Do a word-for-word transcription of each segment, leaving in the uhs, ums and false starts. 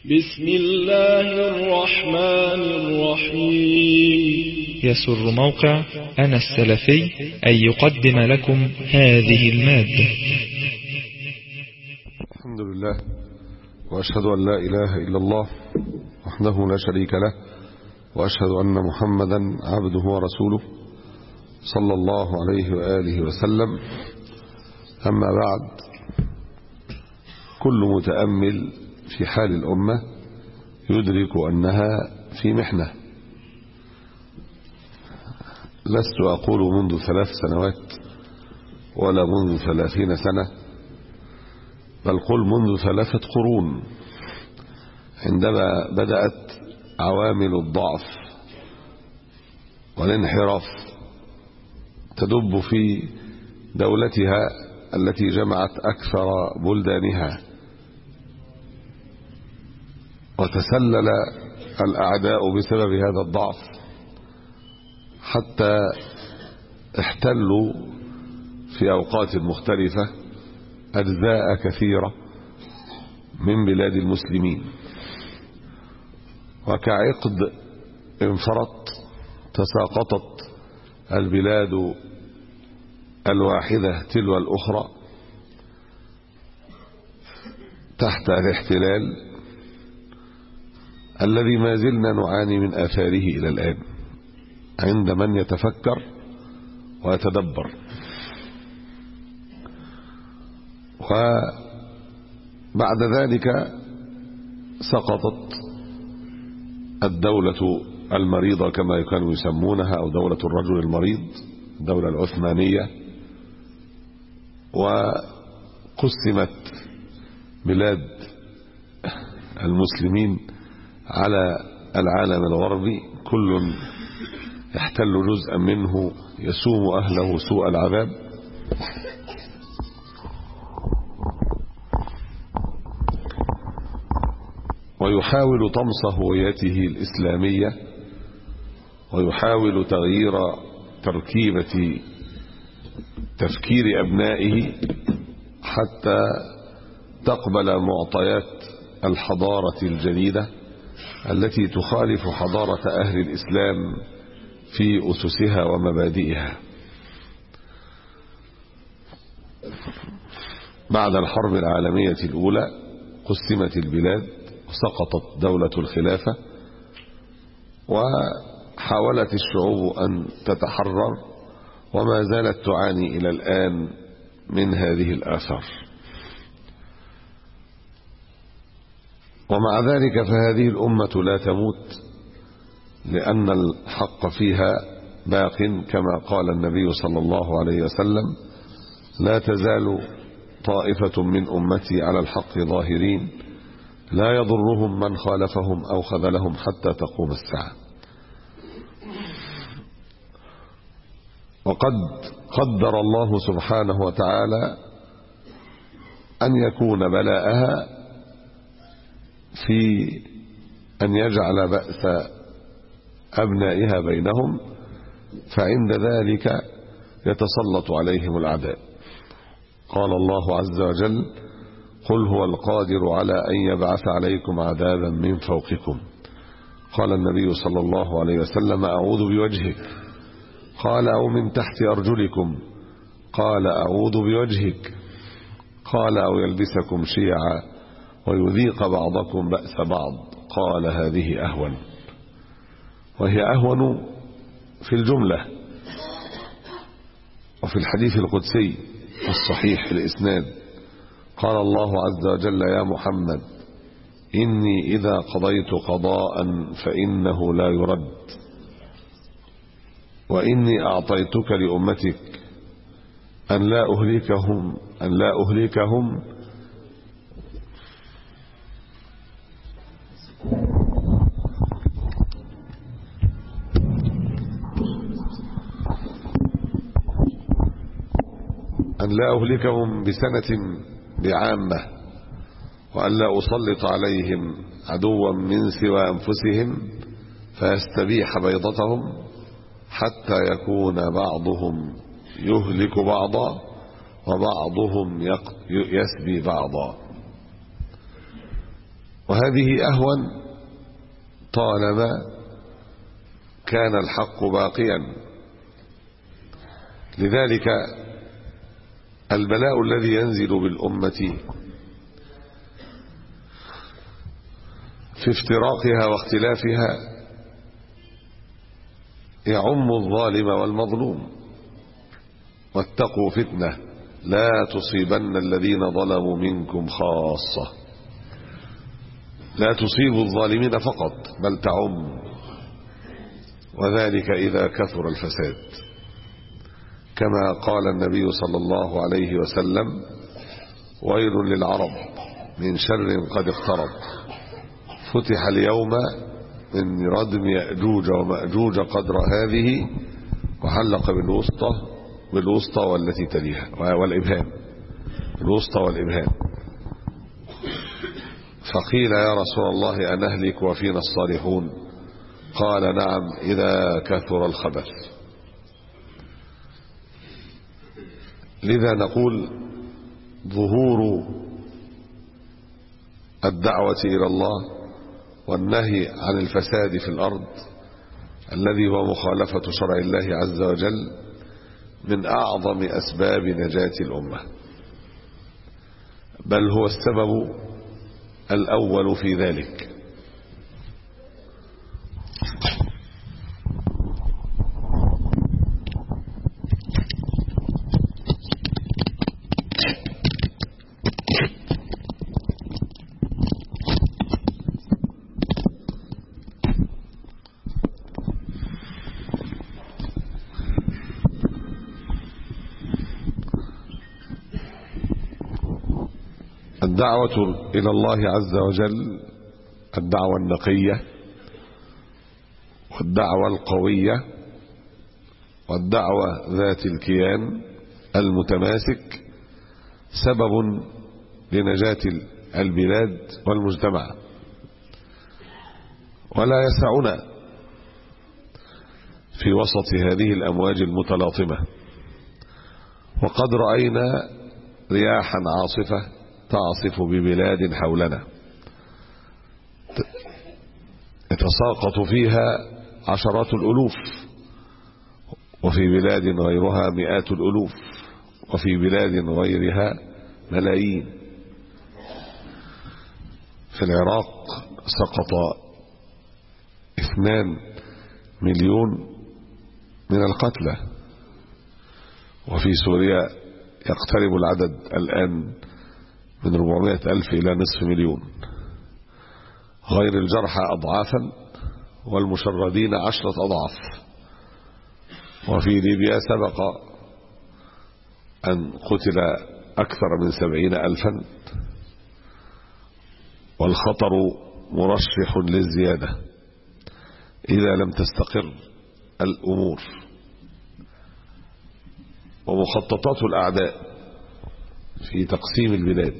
بسم الله الرحمن الرحيم. يسر موقع أنا السلفي أن يقدم لكم هذه المادة. الحمد لله وأشهد أن لا إله إلا الله وحده لا شريك له، وأشهد أن محمدا عبده ورسوله صلى الله عليه وآله وسلم. أما بعد، كل متأمل في حال الأمة يدرك أنها في محنة. لست أقول منذ ثلاث سنوات ولا منذ ثلاثين سنة، بل قل منذ ثلاثة قرون، عندما بدأت عوامل الضعف والانحراف تدب في دولتها التي جمعت أكثر بلدانها، وتسلل الأعداء بسبب هذا الضعف حتى احتلوا في أوقات مختلفة أجزاء كثيرة من بلاد المسلمين، وكعقد انفرط تساقطت البلاد الواحدة تلو الأخرى تحت الاحتلال الذي ما زلنا نعاني من آثاره إلى الآن عند من يتفكر ويتدبر. وبعد ذلك سقطت الدولة المريضة كما كانوا يسمونها، أو دولة الرجل المريض، الدولة العثمانية، وقسمت بلاد المسلمين على العالم الغربي، كل يحتل جزءا منه يسوم أهله سوء العذاب. ويحاول طمس هويته الإسلامية، ويحاول تغيير تركيبة تفكير أبنائه حتى تقبل معطيات الحضارة الجديدة التي تخالف حضارة أهل الإسلام في أسسها ومبادئها. بعد الحرب العالمية الأولى قسمت البلاد وسقطت دولة الخلافة، وحاولت الشعوب أن تتحرر، وما زالت تعاني إلى الآن من هذه الآثار. ومع ذلك فهذه الأمة لا تموت، لأن الحق فيها باق، كما قال النبي صلى الله عليه وسلم: لا تزال طائفة من أمتي على الحق ظاهرين لا يضرهم من خالفهم أو خذلهم حتى تقوم الساعة. وقد قدر الله سبحانه وتعالى أن يكون بلاءها في أن يجعل بأس أبنائها بينهم، فعند ذلك يتسلط عليهم الأعداء. قال الله عز وجل: قل هو القادر على أن يبعث عليكم عذابا من فوقكم. قال النبي صلى الله عليه وسلم: أعوذ بوجهك. قال: أو من تحت أرجلكم. قال: أعوذ بوجهك. قال: أو يلبسكم شيعا ويذيق بعضكم بأس بعض. قال: هذه أهون. وهي أهون في الجملة. وفي الحديث القدسي الصحيح الإسناد قال الله عز وجل: يا محمد، إني إذا قضيت قضاء فإنه لا يرد، وإني أعطيتك لأمتك أن لا أهلكهم أن لا أهلكهم أن لا أهلكهم بسنة بعامة، وأن لا أسلط عليهم عدوا من سوى أنفسهم فيستبيح بيضتهم حتى يكون بعضهم يهلك بعضا وبعضهم يسبي بعضا. وهذه أهون طالما كان الحق باقيا. لذلك البلاء الذي ينزل بالأمة في افتراقها واختلافها يعم الظالم والمظلوم. واتقوا فتنة لا تصيبن الذين ظلموا منكم خاصة. لا تصيب الظالمين فقط بل تعم، وذلك إذا كثر الفساد، كما قال النبي صلى الله عليه وسلم: ويل للعرب من شر قد اقترب، فتح اليوم من ردم يأجوج ومأجوج قدر هذه، وحلق بالوسطى بالوسطى والتي تليها والإبهام، الوسطى والإبهام. فقيل: يا رسول الله أنهلك وفينا الصالحون؟ قال: نعم إذا كثر الخبث. لذا نقول: ظهور الدعوة إلى الله والنهي عن الفساد في الأرض الذي هو مخالفة شرع الله عز وجل من أعظم أسباب نجاة الأمة، بل هو السبب الأول في ذلك. الدعوة إلى الله عز وجل، الدعوة النقية والدعوة القوية والدعوة ذات الكيان المتماسك سبب لنجاة البلاد والمجتمع. ولا يسعنا في وسط هذه الأمواج المتلاطمة، وقد رأينا رياحا عاصفة تعصف ببلاد حولنا يتساقط فيها عشرات الألوف، وفي بلاد غيرها مئات الألوف، وفي بلاد غيرها ملايين. في العراق سقط اثنان مليون من القتلى، وفي سوريا يقترب العدد الآن من أربعمائة ألف إلى نصف مليون، غير الجرحى أضعافا والمشردين عشرة أضعاف. وفي ليبيا سبق أن قتل أكثر من سبعين ألفا، والخطر مرشح للزيادة إذا لم تستقر الأمور. ومخططات الأعداء في تقسيم البلاد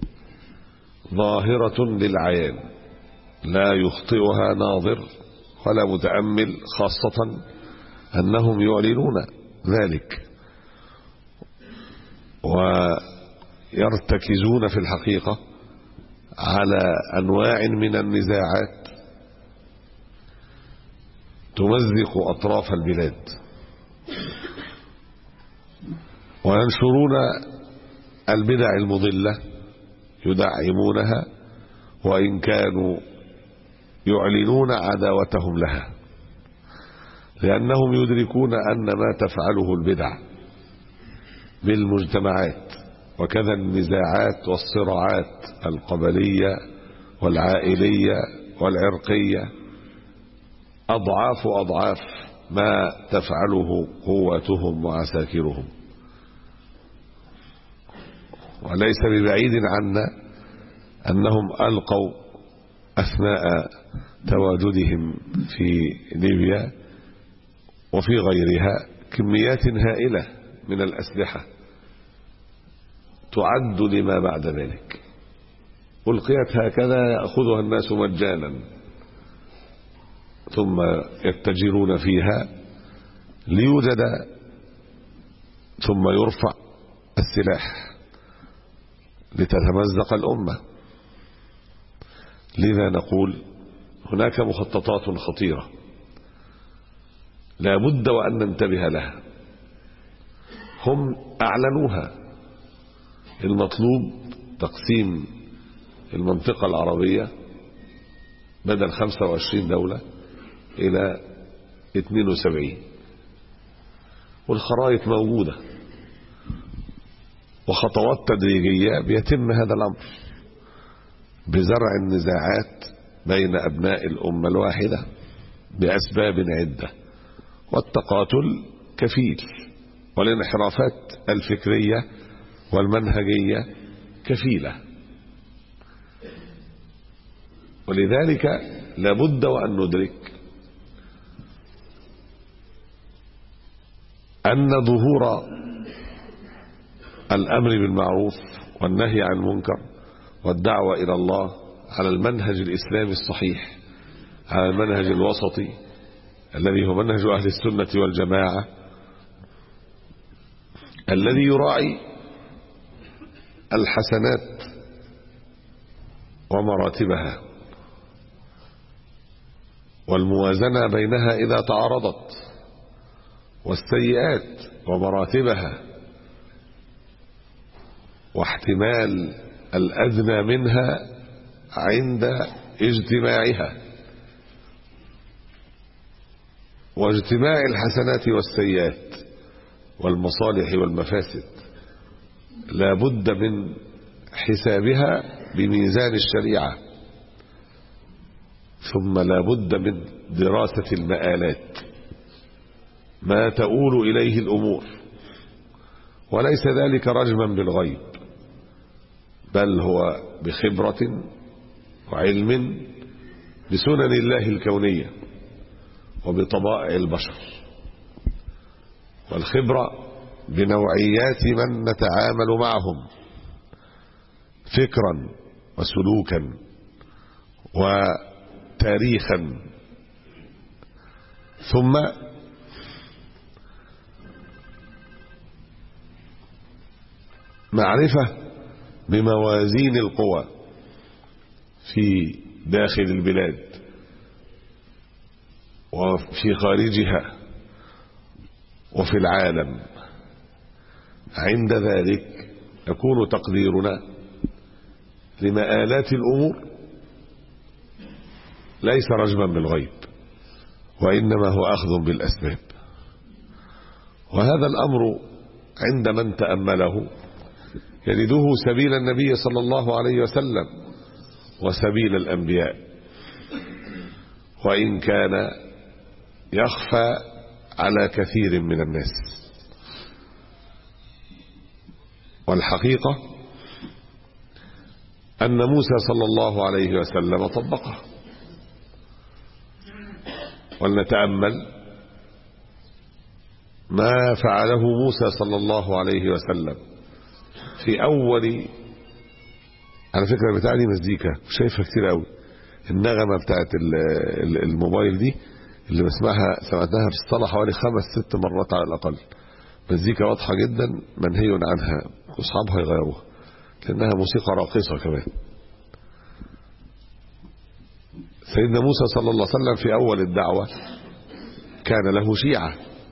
ظاهرة للعيان لا يخطئها ناظر ولا متأمل، خاصة أنهم يعلنون ذلك ويرتكزون في الحقيقة على أنواع من النزاعات تمزق أطراف البلاد، وينشرون البدع المضلة يدعمونها، وإن كانوا يعلنون عداوتهم لها، لأنهم يدركون أن ما تفعله البدع بالمجتمعات وكذا النزاعات والصراعات القبلية والعائلية والعرقية أضعاف أضعاف ما تفعله قوتهم وعساكرهم. وليس ببعيد عنا أنهم ألقوا أثناء تواجدهم في ليبيا وفي غيرها كميات هائلة من الأسلحة تعد لما بعد ذلك، ألقيت هكذا يأخذها الناس مجانا، ثم يتجرون فيها ليوجد ثم يرفع السلاح لتتمزق الأمة. لذا نقول هناك مخططات خطيرة لا بد وأن ننتبه لها. هم أعلنوها. المطلوب تقسيم المنطقة العربية بدل خمسة وعشرين دولة إلى اثنين وسبعين، والخرائط موجودة وخطوات تدريجية بيتم هذا الأمر بزرع النزاعات بين أبناء الأمة الواحدة بأسباب عدة، والتقاتل كفيل، والانحرافات الفكرية والمنهجية كفيلة. ولذلك لابد وأن ندرك أن ظهور الأمر بالمعروف والنهي عن المنكر والدعوة إلى الله على المنهج الإسلامي الصحيح، على المنهج الوسطي الذي هو منهج أهل السنة والجماعة، الذي يراعي الحسنات ومراتبها والموازنة بينها إذا تعارضت، والسيئات ومراتبها واحتمال الأدنى منها عند اجتماعها، واجتماع الحسنات والسيئات والمصالح والمفاسد لا بد من حسابها بميزان الشريعة، ثم لا بد من دراسة المآلات ما تؤول إليه الأمور، وليس ذلك رجما بالغيب، بل هو بخبرة وعلم بسنن الله الكونية وبطبائع البشر، والخبرة بنوعيات من نتعامل معهم فكرا وسلوكا وتاريخا، ثم معرفة بموازين القوى في داخل البلاد وفي خارجها وفي العالم. عند ذلك يكون تقديرنا لمآلات الأمور ليس رجما بالغيب، وإنما هو أخذ بالأسباب. وهذا الأمر عند من تأمله يجده سبيل النبي صلى الله عليه وسلم وسبيل الأنبياء، وإن كان يخفى على كثير من الناس. والحقيقة أن موسى صلى الله عليه وسلم طبقه. ولنتأمل ما فعله موسى صلى الله عليه وسلم في أول، على فكرة بتاع دي مزيكا شايفها كتير قوي، النغمة بتاعت الموبايل دي اللي بسمعها سمعتها في الصلاة حوالي خمس ست مرات على الأقل، مزيكا واضحة جدا منهي عنها، أصحابها يغيروها لأنها موسيقى راقصة كمان. سيدنا موسى صلى الله عليه وسلم في أول الدعوة كان له شيعة،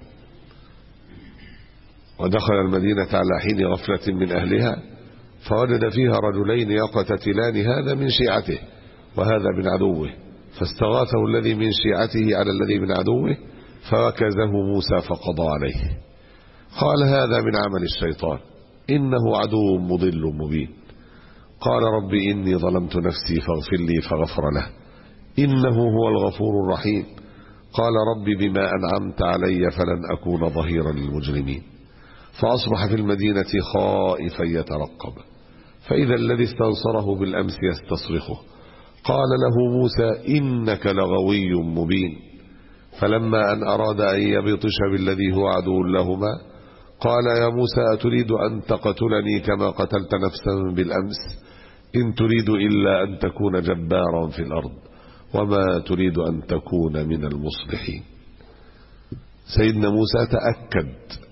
ودخل المدينة على حين غفلة من أهلها فوجد فيها رجلين يقتتلان، هذا من شيعته وهذا من عدوه، فاستغاثه الذي من شيعته على الذي من عدوه فوكزه موسى فقضى عليه. قال هذا من عمل الشيطان إنه عدو مضل مبين. قال رب إني ظلمت نفسي فاغفر لي فغفر له إنه هو الغفور الرحيم. قال رب بما أنعمت علي فلن أكون ظهيرا للمجرمين. فأصبح في المدينة خائفا يترقب فإذا الذي استنصره بالأمس يستصرخه. قال له موسى إنك لغوي مبين. فلما أن أراد أن يبطش بالذي هو عدو لهما قال يا موسى أتريد أن تقتلني كما قتلت نفسا بالأمس إن تريد إلا أن تكون جبارا في الأرض وما تريد أن تكون من المصلحين. سيدنا موسى تأكد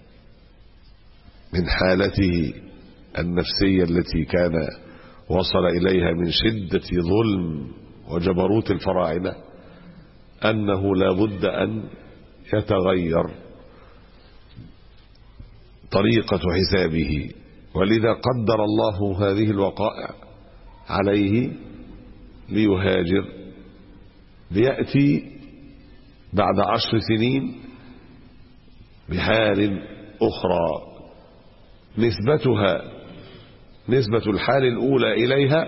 من حالته النفسية التي كان وصل إليها من شدة ظلم وجبروت الفراعنة أنه لا بد أن يتغير طريقة حسابه، ولذا قدر الله هذه الوقائع عليه ليهاجر، ليأتي بعد عشر سنين بحال أخرى نسبتها نسبة الحال الأولى إليها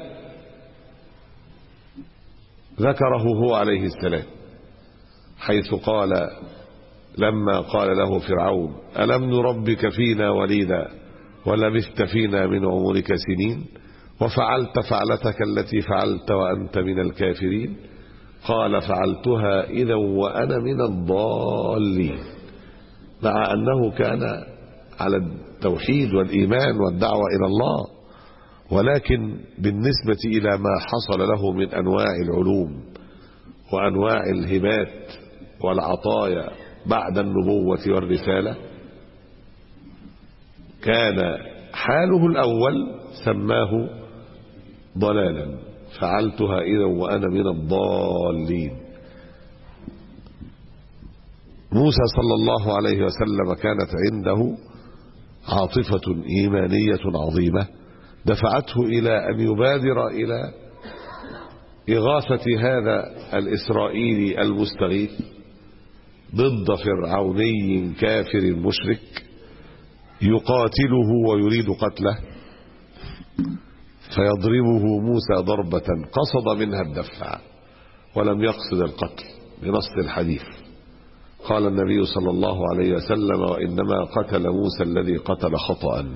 ذكره هو عليه السلام، حيث قال لما قال له فرعون: ألم نربك فينا وليدا ولبثت فينا من عمرك سنين وفعلت فعلتك التي فعلت وأنت من الكافرين؟ قال: فعلتها إذا وأنا من الضالين. مع أنه كان على التوحيد والإيمان والدعوة إلى الله، ولكن بالنسبة إلى ما حصل له من أنواع العلوم وأنواع الهبات والعطايا بعد النبوة والرسالة، كان حاله الأول سماه ضلالا، فعلتها إذا وأنا من الضالين. موسى صلى الله عليه وسلم كانت عنده عاطفة إيمانية عظيمة دفعته إلى أن يبادر إلى إغاثة هذا الإسرائيلي المستغيث ضد فرعوني كافر مشرك يقاتله ويريد قتله، فيضربه موسى ضربة قصد منها الدفع ولم يقصد القتل بنص الحديث. قال النبي صلى الله عليه وسلم: وإنما قتل موسى الذي قتل خطأ،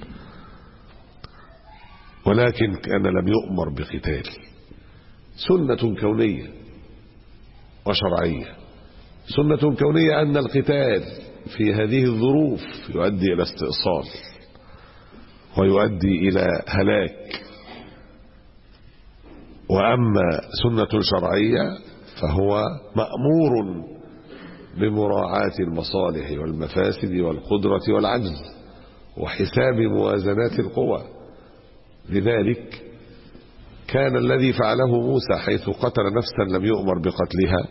ولكن كان لم يؤمر بقتال. سنة كونية وشرعية. سنة كونية أن القتال في هذه الظروف يؤدي إلى استئصال ويؤدي إلى هلاك، وأما سنة شرعية فهو مأمور بمراعاة المصالح والمفاسد والقدرة والعجز وحساب موازنات القوى. لذلك كان الذي فعله موسى حيث قتل نفسا لم يؤمر بقتلها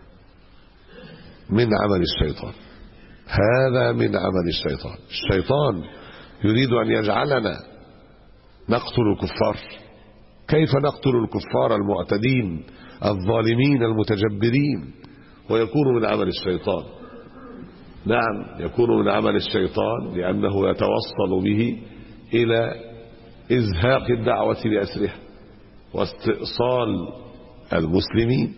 من عمل الشيطان. هذا من عمل الشيطان. الشيطان يريد أن يجعلنا نقتل الكفار. كيف نقتل الكفار المعتدين الظالمين المتجبرين؟ ويكون من عمل الشيطان. نعم، يكون من عمل الشيطان لأنه يتوصل به إلى إزهاق الدعوة بأسرها واستئصال المسلمين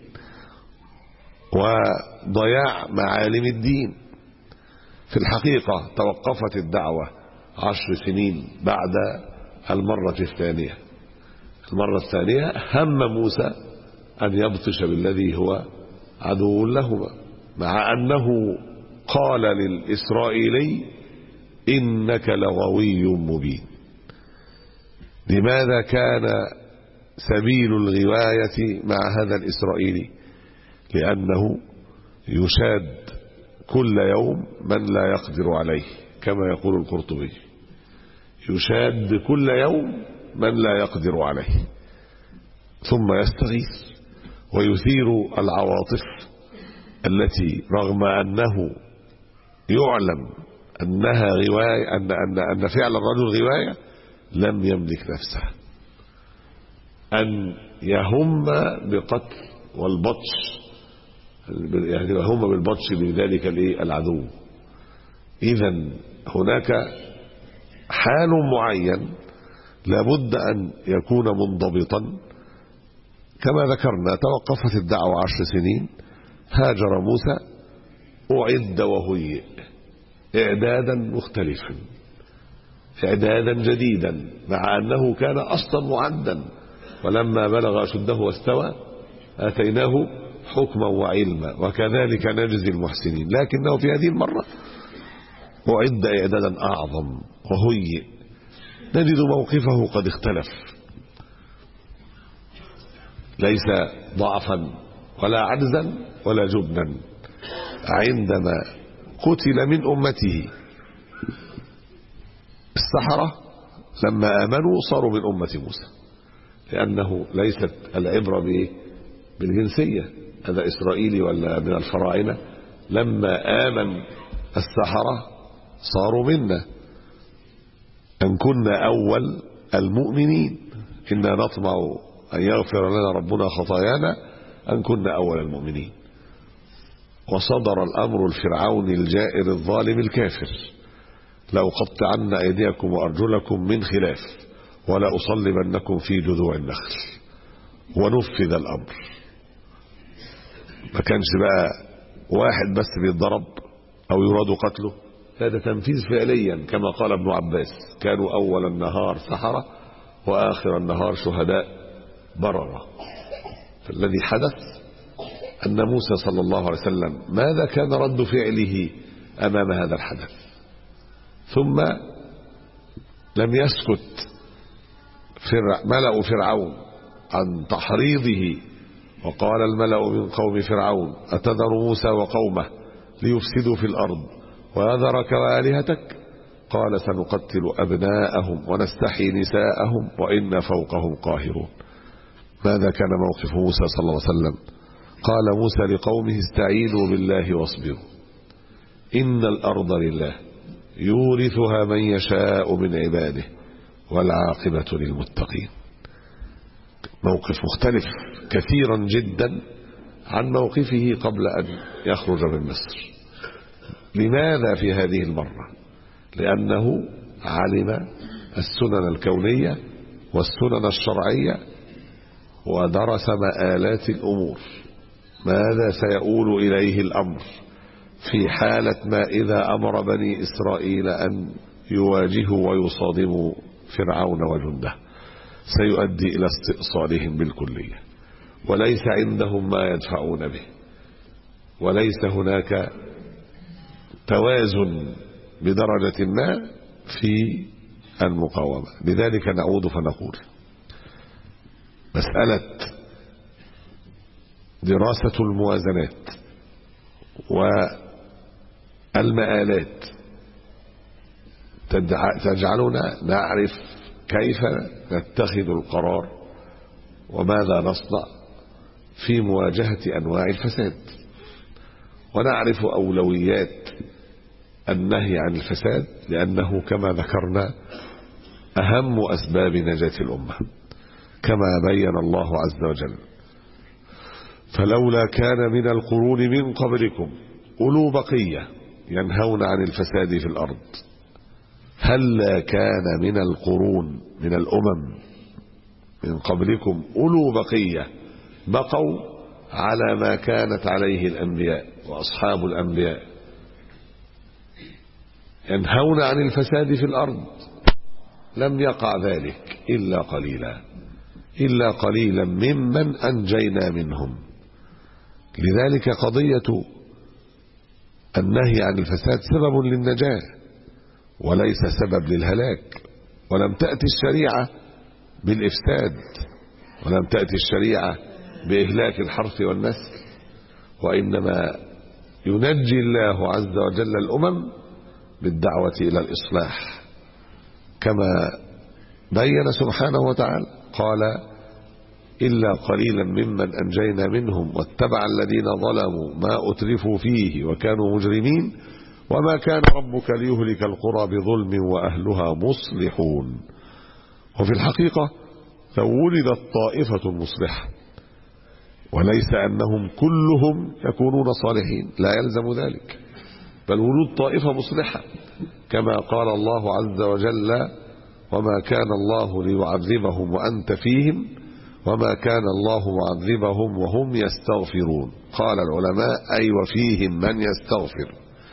وضياع معالم الدين. في الحقيقة توقفت الدعوة عشر سنين بعد المرة الثانية. المرة الثانية هم موسى أن يبطش بالذي هو عدو لهما، مع أنه قال للإسرائيلي: إنك لغوي مبين. لماذا كان سبيل الغواية مع هذا الإسرائيلي؟ لأنه يشاد كل يوم من لا يقدر عليه، كما يقول القرطبي: يشاد كل يوم من لا يقدر عليه، ثم يستغيث ويثير العواطف التي رغم أنه يعلم أنها غواية، أن, أن, أن فعل الرجل غواية، لم يملك نفسه أن يهم بقتل والبطش، يعني يهم بالبطش بذلك العدو. إذن هناك حال معين لابد أن يكون منضبطا. كما ذكرنا توقفت الدعوة عشر سنين، هاجر موسى، أعد وهيئ إعدادا مختلفا، إعدادا جديدا، مع أنه كان أصلا معدا، ولما بلغ أشده واستوى آتيناه حكما وعلما وكذلك نجزي المحسنين. لكنه في هذه المرة أعد إعدادا أعظم وهيئ. نجد موقفه قد اختلف، ليس ضعفا ولا عجزا ولا جبنا. عندما قتل من أمته السحرة لما آمنوا صاروا من أمة موسى، لأنه ليست العبرة بالجنسية، هذا إسرائيلي ولا من الفراعنة. لما آمن السحرة صاروا منا، أن كنا أول المؤمنين، إنا نطمع أن يغفر لنا ربنا خطايانا أن كنا أول المؤمنين. وصدر الأمر الفرعون الجائر الظالم الكافر: لأقطعن أيديكم وأرجلكم من خلاف ولا أصلبنكم في جذوع النخل. ونفذ الأمر. ما كانش بقى واحد بس بيتضرب أو يراد قتله، هذا تنفيذ فعليا، كما قال ابن عباس: كانوا أول النهار سحرة وآخر النهار شهداء بررة. فالذي حدث أن موسى صلى الله عليه وسلم ماذا كان رد فعله أمام هذا الحدث؟ ثم لم يسكت فرع ملأ فرعون عن تحريضه، وقال الملأ من قوم فرعون: أتذر موسى وقومه ليفسدوا في الأرض ويذرك وآلهتك؟ قال: سنقتل أبناءهم ونستحيي نساءهم وإنا فوقهم قاهرون. ماذا كان موقف موسى صلى الله عليه وسلم؟ قال موسى لقومه: استعيذوا بالله واصبروا إن الأرض لله يورثها من يشاء من عباده والعاقبة للمتقين. موقف مختلف كثيرا جدا عن موقفه قبل أن يخرج من مصر. لماذا في هذه المرة؟ لأنه علم السنن الكونية والسنن الشرعية ودرس مآلات الأمور، ماذا سيؤول إليه الأمر في حالة ما إذا أمر بني إسرائيل أن يواجهوا ويصادموا فرعون وجنده، سيؤدي إلى استئصالهم بالكلية، وليس عندهم ما يدفعون به، وليس هناك توازن بدرجة ما في المقاومة. لذلك نعود فنقول: مسألة دراسة الموازنات والمآلات تجعلنا نعرف كيف نتخذ القرار وماذا نصنع في مواجهة أنواع الفساد، ونعرف أولويات النهي عن الفساد، لأنه كما ذكرنا أهم أسباب نجاة الأمة كما بين الله عز وجل: فلولا كان من القرون من قبلكم أولو بقية ينهون عن الفساد في الأرض. هلا كان من القرون من الأمم من قبلكم أولو بقية بقوا على ما كانت عليه الأنبياء وأصحاب الأنبياء، ينهون عن الفساد في الأرض، لم يقع ذلك إلا قليلا إلا قليلا ممن أنجينا منهم. لذلك قضية النهي عن الفساد سبب للنجاة وليس سبب للهلاك. ولم تأتي الشريعة بالإفساد، ولم تأتي الشريعة بإهلاك الحرث والنسل، وإنما ينجي الله عز وجل الأمم بالدعوة إلى الإصلاح، كما بين سبحانه وتعالى قال: إلا قليلا ممن أنجينا منهم واتبع الذين ظلموا ما أترفوا فيه وكانوا مجرمين وما كان ربك ليهلك القرى بظلم وأهلها مصلحون. وفي الحقيقة لو ولدت طائفة مصلحة، وليس أنهم كلهم يكونون صالحين، لا يلزم ذلك، بل ولود طائفة مصلحة، كما قال الله عز وجل: وما كان الله ليعذبهم وأنت فيهم وما كان الله معذبهم وهم يستغفرون. قال العلماء: أي وفيهم من يستغفر.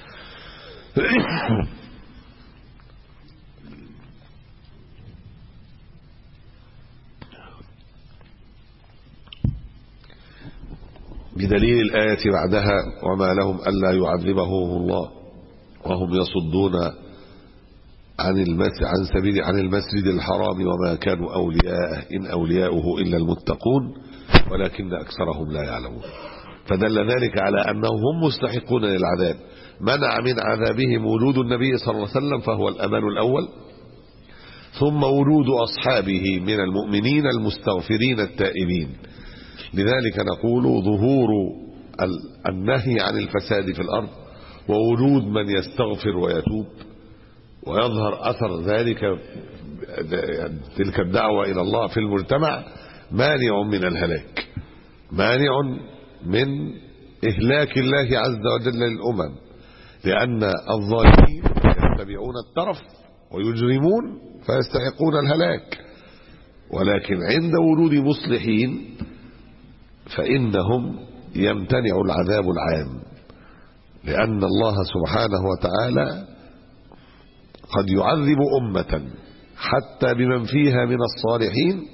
بدليل الآية بعدها: وما لهم ألا يعذبهم الله وهم يصدون عن المسجد عن سبيل عن المسجد الحرام وما كانوا أولياءه إن أولياؤه إلا المتقون ولكن أكثرهم لا يعلمون. فدل ذلك على أنهم هم مستحقون للعذاب. منع من عذابهم ولود النبي صلى الله عليه وسلم فهو الأمان الأول، ثم ولود أصحابه من المؤمنين المستغفرين التائبين، لذلك نقول ظهور النهي عن الفساد في الأرض ووجود من يستغفر ويتوب ويظهر أثر ذلك تلك الدعوة إلى الله في المجتمع مانع من الهلاك، مانع من إهلاك الله عز وجل للأمم، لأن الظالمين يتبعون الترف ويجرمون فيستحقون الهلاك، ولكن عند وجود مصلحين فإنهم يمتنع العذاب العام، لأن الله سبحانه وتعالى قد يعذب أمة حتى بمن فيها من الصالحين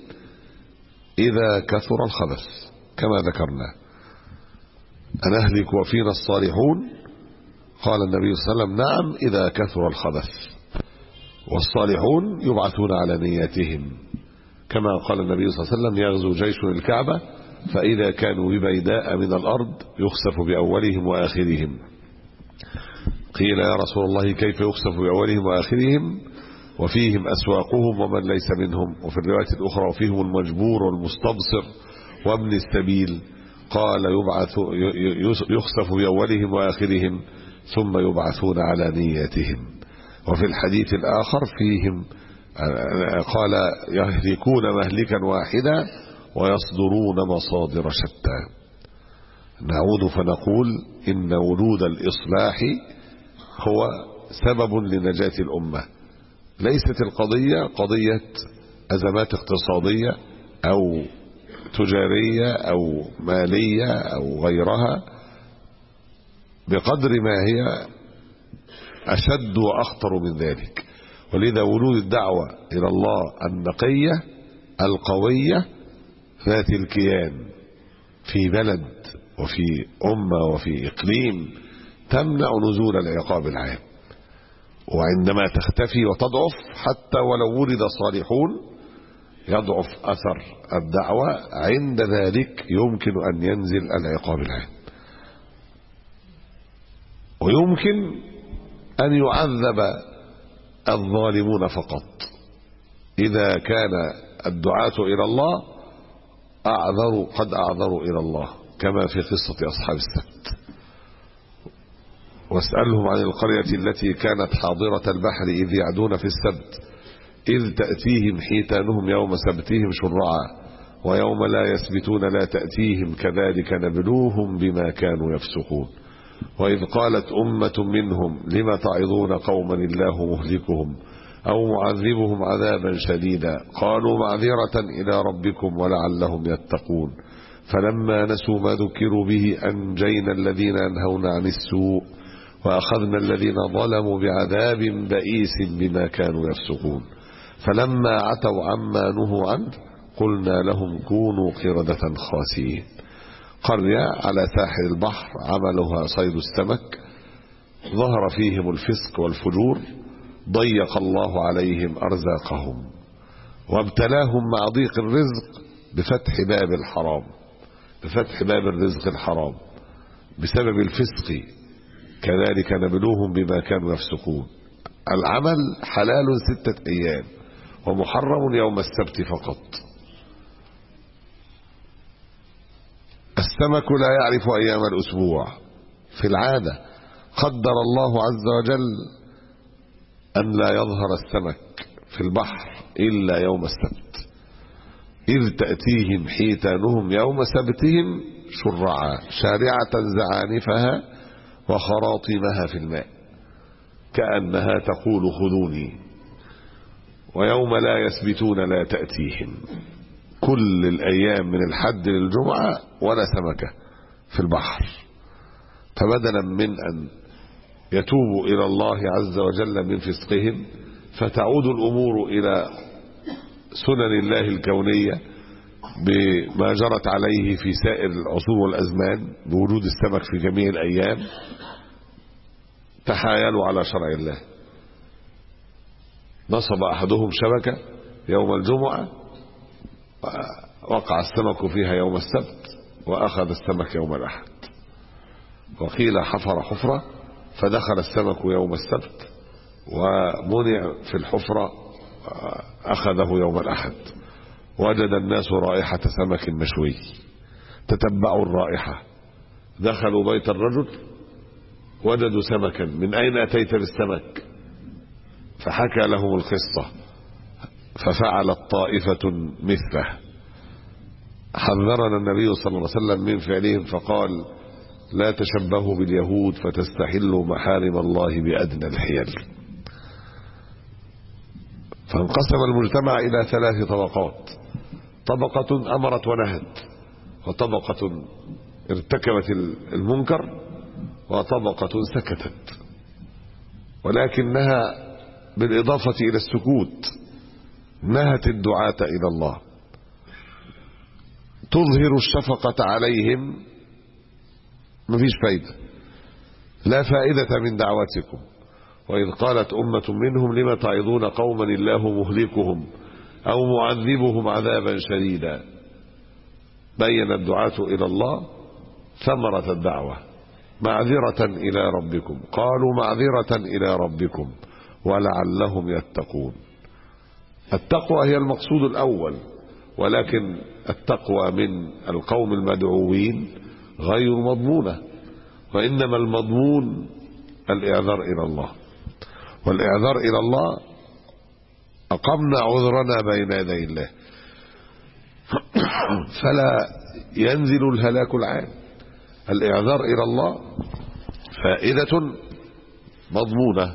إذا كثر الخبث كما ذكرنا. أنهلك وفينا الصالحون؟ قال النبي صلى الله عليه وسلم نعم إذا كثر الخبث، والصالحون يبعثون على نياتهم، كما قال النبي صلى الله عليه وسلم يغزو جيش الكعبة فإذا كانوا ببيداء من الأرض يخسف بأولهم وآخرهم. قيل يا رسول الله كيف يخسف بأولهم وآخرهم وفيهم أسواقهم ومن ليس منهم؟ وفي الرواية الأخرى وفيهم المجبور والمستبصر وابن السبيل. قال يبعث يخسف بأولهم وآخرهم ثم يبعثون على نياتهم. وفي الحديث الآخر فيهم قال يهلكون مهلكا واحدا ويصدرون مصادر شتى. نعود فنقول إن وجود الإصلاح هو سبب لنجاة الأمة. ليست القضية قضية أزمات اقتصادية أو تجارية أو مالية أو غيرها، بقدر ما هي أشد وأخطر من ذلك. ولذا وجود الدعوة إلى الله النقية القوية ذات الكيان في بلد وفي أمة وفي إقليم تمنع نزول العقاب العام، وعندما تختفي وتضعف حتى ولو ولد صالحون يضعف أثر الدعوة، عند ذلك يمكن أن ينزل العقاب العام، ويمكن أن يعذب الظالمون فقط إذا كان الدعاة إلى الله أعذروا قد أعذروا إلى الله، كما في قصة أصحاب السبت. واسألهم عن القرية التي كانت حاضرة البحر إذ يعدون في السبت إذ تأتيهم حيتانهم يوم سبتهم شرعا ويوم لا يسبتون لا تأتيهم كذلك نبلوهم بما كانوا يفسقون. وإذ قالت أمة منهم لم تعظون قوما الله مهلكهم أو معذبهم عذابا شديدا قالوا معذرة إلى ربكم ولعلهم يتقون فلما نسوا ما ذكروا به أنجينا الذين ينهون عن السوء وأخذنا الذين ظلموا بعذاب بئيس بما كانوا يفسقون فلما عتوا عما نهوا عنه قلنا لهم كونوا قردة خاسئين. قرية على ساحل البحر عملها صيد السمك، ظهر فيهم الفسق والفجور، ضيق الله عليهم أرزاقهم وابتلاهم مع ضيق الرزق بفتح باب الحرام بفتح باب الرزق الحرام بسبب الفسق، كذلك نبلوهم بما كانوا يفسقون. العمل حلال ستة أيام ومحرم يوم السبت فقط. السمك لا يعرف أيام الأسبوع في العادة، قدر الله عز وجل أن لا يظهر السمك في البحر إلا يوم السبت إذ تأتيهم حيتانهم يوم سبتهم شرعا شارعة زعانفها وخراطيمها في الماء كأنها تقول خذوني، ويوم لا يسبتون لا تأتيهم. كل الأيام من الحد للجمعة ولا سمكة في البحر. فبدلا من أن يتوبوا إلى الله عز وجل من فسقهم فتعود الأمور إلى سنن الله الكونية بما جرت عليه في سائر العصور والأزمان بوجود السمك في جميع الأيام، تحايلوا على شرع الله. نصب أحدهم شبكة يوم الجمعة وقع السمك فيها يوم السبت وأخذ السمك يوم الأحد، وقيل حفر حفرة فدخل السمك يوم السبت ومنع في الحفرة أخذه يوم الأحد. وجد الناس رائحة سمك مشوي تتبعوا الرائحة، دخلوا بيت الرجل وجدوا سمكا، من أين أتيت بالسمك؟ فحكى لهم القصة، ففعلت طائفة مثله. حذرنا النبي صلى الله عليه وسلم من فعلهم فقال: لا تشبهوا باليهود فتستحلوا محارم الله بأدنى الحيل. فانقسم المجتمع إلى ثلاث طبقات: طبقة أمرت ونهت، وطبقة ارتكبت المنكر، وطبقة سكتت، ولكنها بالإضافة إلى السكوت نهت الدعاة إلى الله، تظهر الشفقة عليهم. مفيش فايدة، لا فائدة من دعوتكم. وإذ قالت أمة منهم لم تعظون قوما الله مهلكهم أو معذبهم عذابا شديدا. بين الدعاة إلى الله ثمرة الدعوة: معذرة إلى ربكم، قالوا معذرة إلى ربكم ولعلهم يتقون. التقوى هي المقصود الأول، ولكن التقوى من القوم المدعوين غير مضمونة، وإنما المضمون الإعذار إلى الله. والإعذار إلى الله أقمنا عذرنا بين يدي الله فلا ينزل الهلاك العام. الإعذار إلى الله فائدة مضمونة.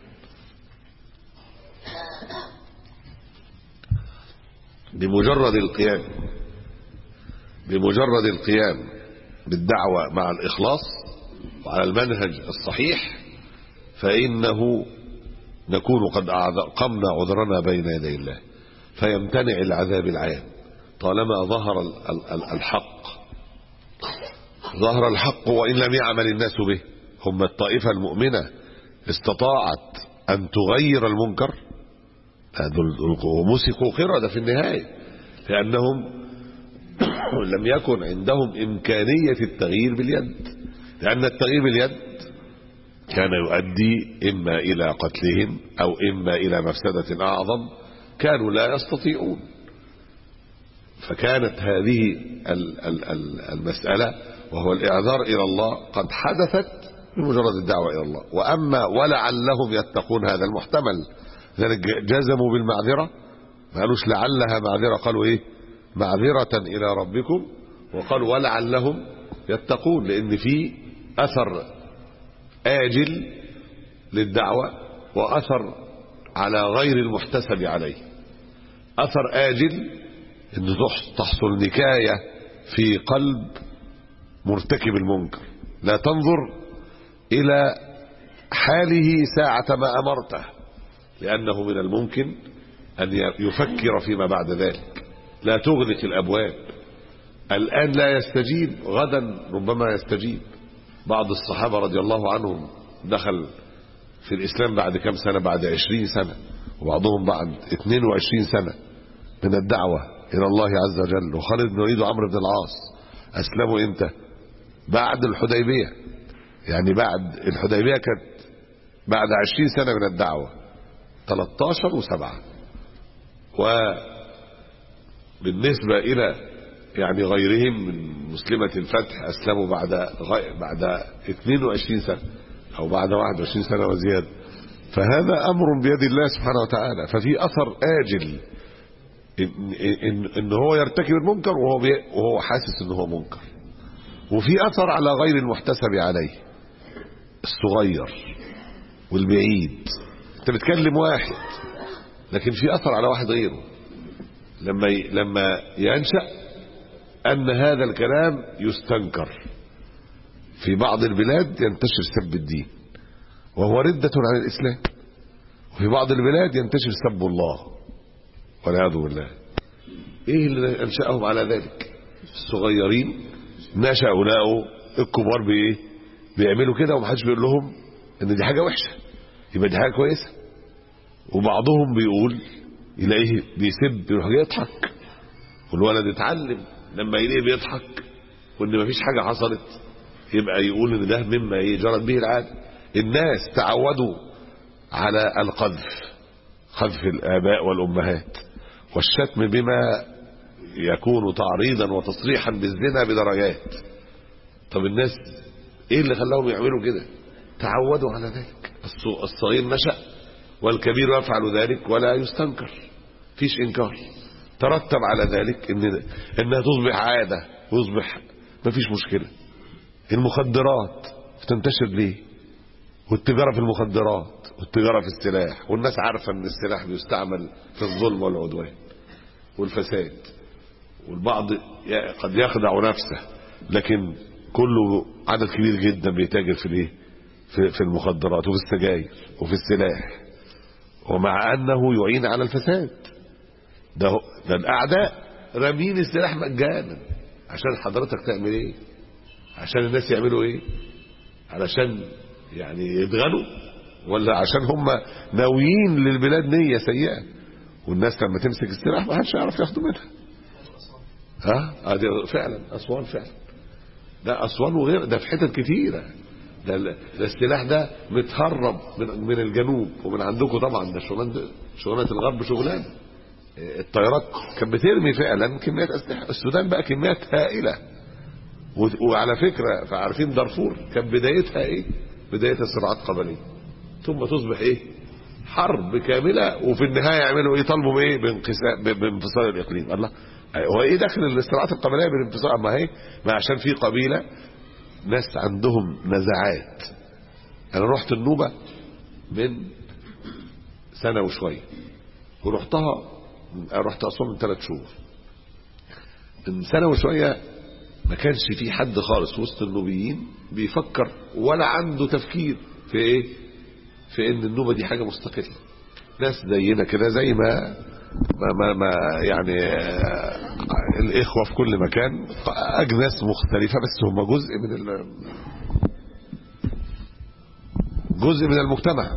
بمجرد القيام بمجرد القيام بالدعوة مع الإخلاص وعلى المنهج الصحيح فإنه نكون قد أقمنا عذرنا بين يدي الله، فيمتنع العذاب العام طالما ظهر الحق. ظهر الحق وإن لم يعمل الناس به. هم الطائفة المؤمنة استطاعت أن تغير المنكر، ومسكوا قردة في النهاية، لأنهم لم يكن عندهم إمكانية التغيير باليد، لأن التغيير باليد كان يؤدي إما إلى قتلهم أو إما إلى مفسدة أعظم، كانوا لا يستطيعون. فكانت هذه المسألة وهو الإعذار إلى الله قد حدثت بمجرد الدعوة إلى الله. وأما ولعلهم يتقون هذا المحتمل، ذلك جزموا بالمعذرة، ما قالوش لعلها معذرة، قالوا إيه؟ معذرة إلى ربكم، وقالوا ولعلهم يتقون، لأن في أثر آجل للدعوة وأثر على غير المحتسب عليه. أثر آجل أن تحصل نكاية في قلب مرتكب المنكر، لا تنظر إلى حاله ساعة ما أمرته، لأنه من الممكن أن يفكر فيما بعد ذلك. لا تغلق الأبواب، الآن لا يستجيب، غدا ربما يستجيب. بعض الصحابة رضي الله عنهم دخل في الإسلام بعد كم سنة؟ بعد عشرين سنة، وبعضهم بعد اثنين وعشرين سنة من الدعوة إلى الله عز وجل. وخالد بن وليد وعمرو بن العاص أسلموا إمتى؟ بعد الحديبية، يعني بعد الحديبية كانت بعد عشرين سنة من الدعوة، ثلاثة عشر وسبعة. وبالنسبة إلى يعني غيرهم من مسلمة الفتح أسلموا بعد بعد اثنين وعشرين سنة أو بعد واحد وعشرين سنة وزيادة. فهذا أمر بيد الله سبحانه وتعالى. ففي أثر آجل إن, إن, إن هو يرتكب المنكر وهو, وهو حاسس إن هو منكر، وفي أثر على غير المحتسب عليه، الصغير والبعيد. أنت بتكلم واحد لكن في أثر على واحد غيره. لما لما ينشأ أن هذا الكلام يستنكر في بعض البلاد، ينتشر سب الدين وهو ردة عن الإسلام، وفي بعض البلاد ينتشر سب الله والعياذ بالله. إيه اللي أنشأهم على ذلك؟ الصغيرين نشأوا لقوا الكبار بإيه؟ بيعملوا كده ومحدش بيقول لهم إن دي حاجة وحشة، يبقى دي حاجة كويسة. وبعضهم بيقول يلاقيه بيسب يروح يضحك، والولد يتعلم لما يلاقيه بيضحك وإن مفيش حاجة حصلت يبقى يقول إن ده مما جرت به العادة. الناس تعودوا على القذف، قذف الآباء والأمهات، والشتم بما يكون تعريضا وتصريحا بالزنا بدرجات. طب الناس ايه اللي خلاهم يعملوا كده؟ تعودوا على ذلك. الصغير نشأ والكبير يفعل ذلك ولا يستنكر، فيش انكار. ترتب على ذلك ان انها تصبح عاده ويصبح ما فيش مشكله. المخدرات تنتشر ليه؟ والتجاره في المخدرات والتجاره في السلاح، والناس عارفه ان السلاح بيستعمل في الظلم والعدوان والفساد، والبعض قد يخدع نفسه، لكن كله عدد كبير جدا بيتاجر في الايه؟ في, في المخدرات وفي السجاير وفي السلاح، ومع انه يعين على الفساد. ده ده الاعداء رامين السلاح مجانا عشان حضرتك تعمل ايه؟ عشان الناس يعملوا ايه؟ علشان يعني يتغنوا، ولا عشان هم ناويين للبلاد نية سيئة؟ والناس لما تمسك السلاح ما حدش يعرف ياخده منها. ها ادي فعلا اسوان، فعلا ده اسوان وغير ده في حتت كتيره. ده, ده السلاح ده متهرب من, من الجنوب ومن عندكم طبعا. ده شغلانه شغلانه الغرب شغلانه. الطيارات كانت بترمي فعلا كميات اسلحه. السودان بقى كميات هائله. وعلى فكره فعارفين دارفور كان بدايتها ايه؟ بدايتها صراعات قبليه، ثم تصبح ايه؟ حرب كامله، وفي النهايه يعملوا ايه؟ طالبوا بايه؟ بانفصال الاقليم. الله، هو ايه داخل الصراعات القبليه بالانفصال؟ ما هي ما عشان في قبيله ناس عندهم نزعات. انا رحت النوبه من سنه وشويه، ورحتها رحت اسوان من ثلاث شهور. من سنه وشويه ما كانش في حد خالص وسط النوبيين بيفكر ولا عنده تفكير في ايه؟ في ان النوبه دي حاجه مستقله. ناس زينا كده، زي ما ما ما, ما يعني الاخوه في كل مكان، اجناس مختلفه، بس هم جزء من جزء من المجتمع.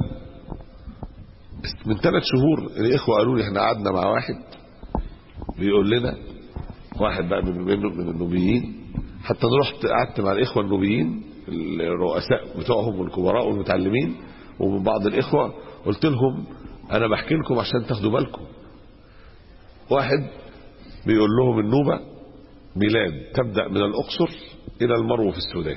من ثلاث شهور الاخوه قالوا لي احنا قعدنا مع واحد بيقول لنا، واحد بقى من من النوبيين، حتى انا رحت قعدت مع الاخوه النوبيين الرؤساء بتوعهم والكبراء والمتعلمين ومن بعض الاخوه، قلت لهم انا بحكي لكم عشان تاخدوا بالكم. واحد بيقول لهم النوبه بلاد تبدا من الاقصر الى المرو في السودان،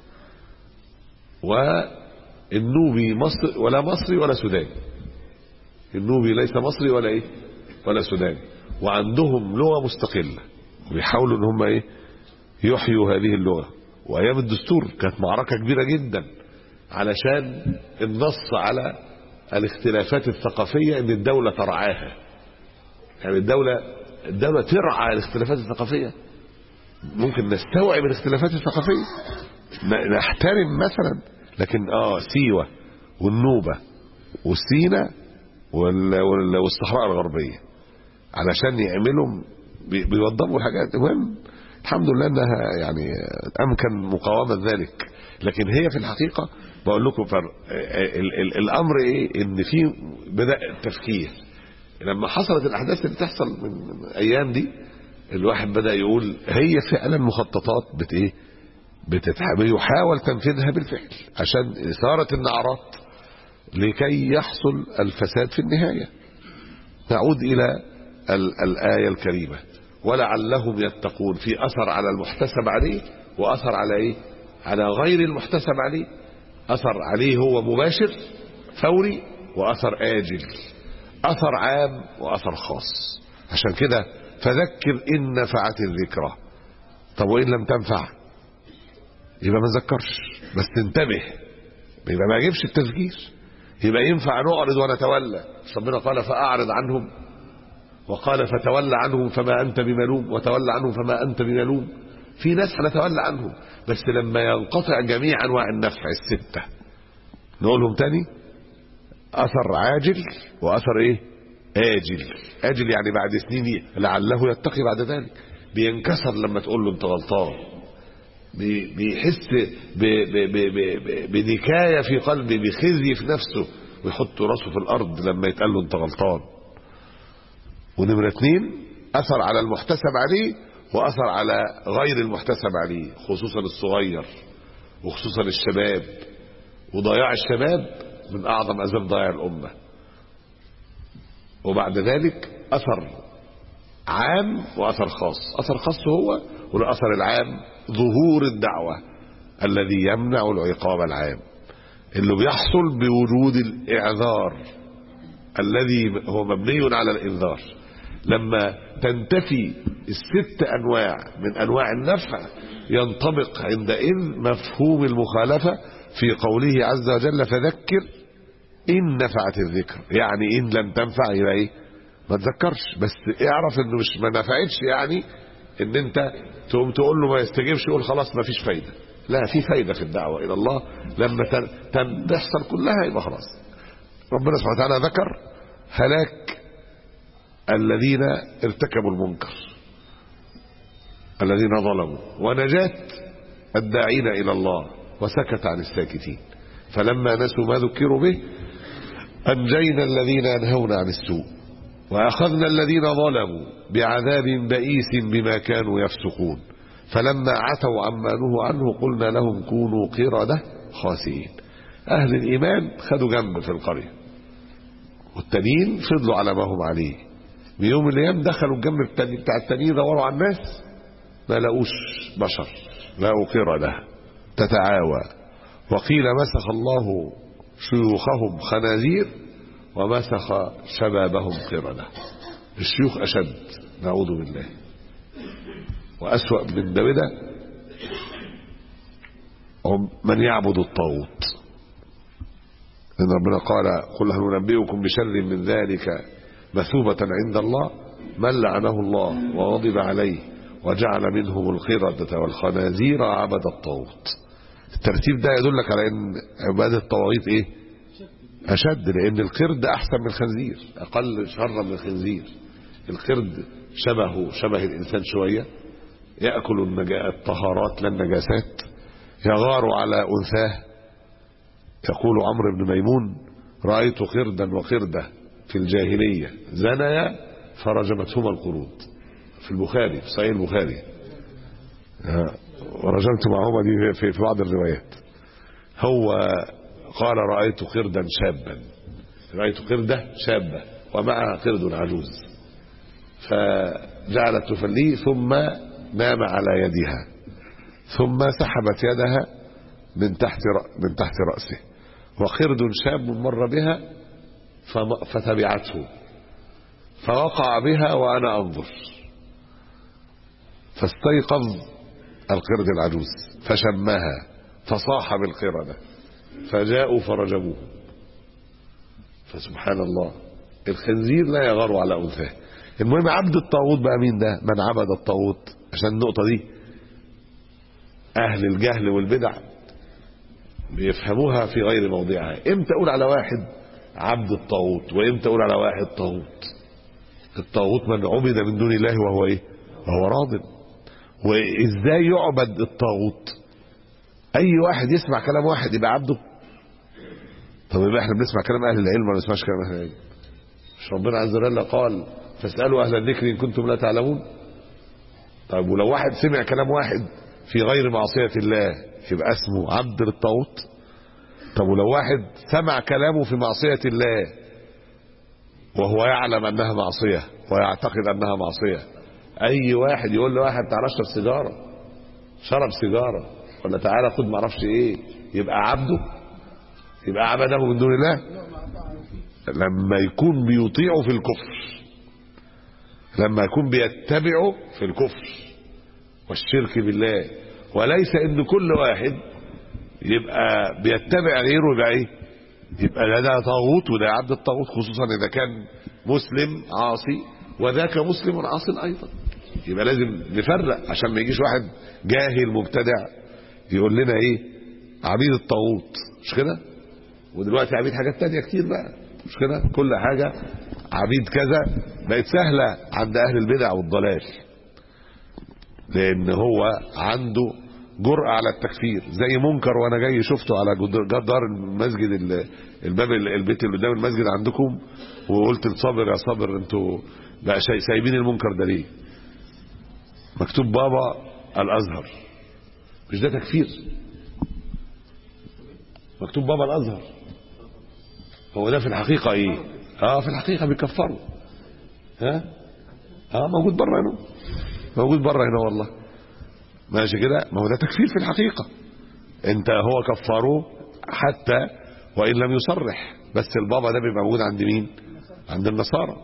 والنوبي مصر ولا مصري ولا سوداني. النوبي ليس مصري ولا ايه ولا سوداني، وعندهم لغه مستقله، وبيحاولوا ان هم ايه يحيوا هذه اللغه. وايام الدستور كانت معركه كبيره جدا علشان النص على الاختلافات الثقافيه، ان الدوله ترعاها. يعني الدوله الدوله ترعى الاختلافات الثقافيه. ممكن نستوعب الاختلافات الثقافيه، نحترم مثلا، لكن اه سيوه والنوبه والسينا والصحراء الغربيه علشان يعملوا بيوضبوا الحاجات. المهم الحمد لله انها يعني امكن مقاومه ذلك. لكن هي في الحقيقه بقول لكم الامر ايه؟ ان في بدا التفكير. لما حصلت الاحداث اللي بتحصل من الايام دي، الواحد بدا يقول هي فعلا مخططات بت ايه بيحاول تنفيذها بالفعل عشان اثاره النعرات لكي يحصل الفساد في النهايه. نعود الى الايه الكريمه: ولعلهم يتقون. في اثر على المحتسب عليه، واثر على ايه على غير المحتسب عليه. اثر عليه هو مباشر فوري، واثر اجل، اثر عام واثر خاص. عشان كده فذكر ان نفعت الذكرى. طب وان لم تنفع يبقى ما نذكرش، بس انتبه، يبقى ما يجيبش التذكير. يبقى ينفع نعرض ونتولى. ربنا قال فاعرض عنهم، وقال فتولى عنهم فما انت بملوم، وتولى عنهم فما انت بملوم. في ناس هنتولى عنهم، بس لما ينقطع جميع انواع النفع السته نقولهم تاني: اثر عاجل واثر ايه اجل. اجل يعني بعد سنين لعله يتقي بعد ذلك. بينكسر لما تقول له انت غلطان، بيحس بنكايه في قلبه، بخزي في نفسه، ويحط راسه في الارض لما يتقال له انت غلطان. ونمرة اثنين اثر على المحتسب عليه، واثر على غير المحتسب عليه، خصوصا الصغير وخصوصا الشباب. وضياع الشباب من اعظم اسباب ضياع الامه. وبعد ذلك اثر عام وأثر خاص. أثر خاص هو والأثر العام ظهور الدعوة الذي يمنع العقاب العام، اللي بيحصل بوجود الإعذار الذي هو مبني على الإنذار. لما تنتفي الست أنواع من أنواع النفع ينطبق عندئذ مفهوم المخالفة في قوله عز وجل فذكر إن نفعت الذكر، يعني إن لم تنفع يبقى إيه؟ ما تذكرش. بس اعرف إنه مش ما نفعتش يعني إن أنت تقوم تقول له ما يستجيبش يقول خلاص ما فيش فايدة. لا، في فايدة في الدعوة إلى الله. لما تحصل كلها يبقى خلاص. ربنا سبحانه وتعالى ذكر هلاك الذين ارتكبوا المنكر الذين ظلموا، ونجاة الداعين إلى الله، وسكت عن الساكتين. فلما نسوا ما ذكروا به أنجينا الذين ينهون عن السوء وأخذنا الذين ظلموا بعذاب بئيس بما كانوا يفسقون فلما عتوا عما نهوا عنه قلنا لهم كونوا قردة خاسئين. أهل الإيمان خدوا جنب في القرية، والتانيين فضلوا على ما هم عليه. بيوم الأيام دخلوا الجنب بتاع التانيين دوروا على الناس ما لقوش بشر، لقوا قردة تتعاوى. وقيل مسخ الله شيوخهم خنازير ومسخ شبابهم قردة. الشيوخ أشد نعوذ بالله. وأسوأ من ده هم من يعبد الطاغوت. إن ربنا قال قل هل ننبئكم بشر من ذلك مثوبة عند الله من لعنه الله وغضب عليه وجعل منهم القردة والخنازير عبد الطاغوت. الترتيب ده يدلك على ان عبادة الطواغيت ايه؟ اشد، لان القرد احسن من الخنزير، اقل شرا من الخنزير. القرد شبهه شبه الانسان شوية، يأكل الطهارات لا النجاسات، يغار على انثاه. يقول عمرو بن ميمون رأيت قردا وقردة في الجاهلية زنيا فرجمتهما القرود. في البخاري في صحيح البخاري، ورجمت معهما دي في, في بعض الروايات. هو قال رأيت قردا شابا، رأيت قردة شابة ومعها قرد عجوز، فجعلت تفليه ثم نام على يدها ثم سحبت يدها من تحت من تحت رأسه، وقرد شاب مر بها فتبعته فوقع بها وأنا أنظر، فاستيقظ القرد العجوز فشمها فصاح بالقردة فجاءوا فرجموه. فسبحان الله، الخنزير لا يغار على أنثاه. المهم عبد الطاغوت بقى مين ده؟ من عبد الطاغوت. عشان النقطة دي أهل الجهل والبدع بيفهموها في غير موضعها. امتى أقول على واحد عبد الطاغوت وامتى أقول على واحد طاغوت؟ الطاغوت من عبد من دون الله وهو ايه؟ وهو راض. وازاي يعبد الطاغوت؟ اي واحد يسمع كلام واحد يبقى عبده؟ طب يبقى احنا بنسمع كلام اهل العلم ولا نسمعش كلام اهل العلم؟ مش ربنا عز وجل قال فاسالوا اهل الذكر ان كنتم لا تعلمون؟ طيب ولو واحد سمع كلام واحد في غير معصية الله يبقى اسمه عبد للطاغوت؟ طب ولو واحد سمع كلامه في معصية الله وهو يعلم انها معصية ويعتقد انها معصية، اي واحد يقول له واحد تعالى اشرب سيجارة، شرب سيجارة ولا تعالى خد معرفش ايه، يبقى عبده؟ يبقى عبده من دون الله؟ لما يكون بيطيعه في الكفر، لما يكون بيتبعه في الكفر والشرك بالله. وليس ان كل واحد يبقى بيتبع غيره يبقى ايه؟ يبقى ده طاغوت وده عبد الطاغوت، خصوصا اذا كان مسلم عاصي وذاك مسلم عاصي ايضا. يبقى لازم نفرق عشان ما يجيش واحد جاهل مبتدع يقول لنا ايه؟ عبيد الطاغوت، مش كده؟ ودلوقتي عبيد حاجات تانية كتير بقى، مش كده؟ كل حاجة عبيد كذا بقت سهلة عند اهل البدع والضلال، لان هو عنده جرأة على التكفير. زي منكر وانا جاي شفته على جدار المسجد، الباب البيت اللي قدام المسجد عندكم، وقلت لصابر يا صابر انتوا بقى سايبين المنكر ده ليه؟ مكتوب بابا الازهر، مش ده تكفير؟ مكتوب بابا الازهر، هو ده في الحقيقة ايه؟ اه في الحقيقة بيكفروا. ها اه موجود بره هنا، موجود بره هنا والله، ماشي كده. ما هو ده تكفير في الحقيقة، انت هو كفره حتى وان لم يصرح، بس البابا ده بيبقى موجود عند مين؟ عند النصارى.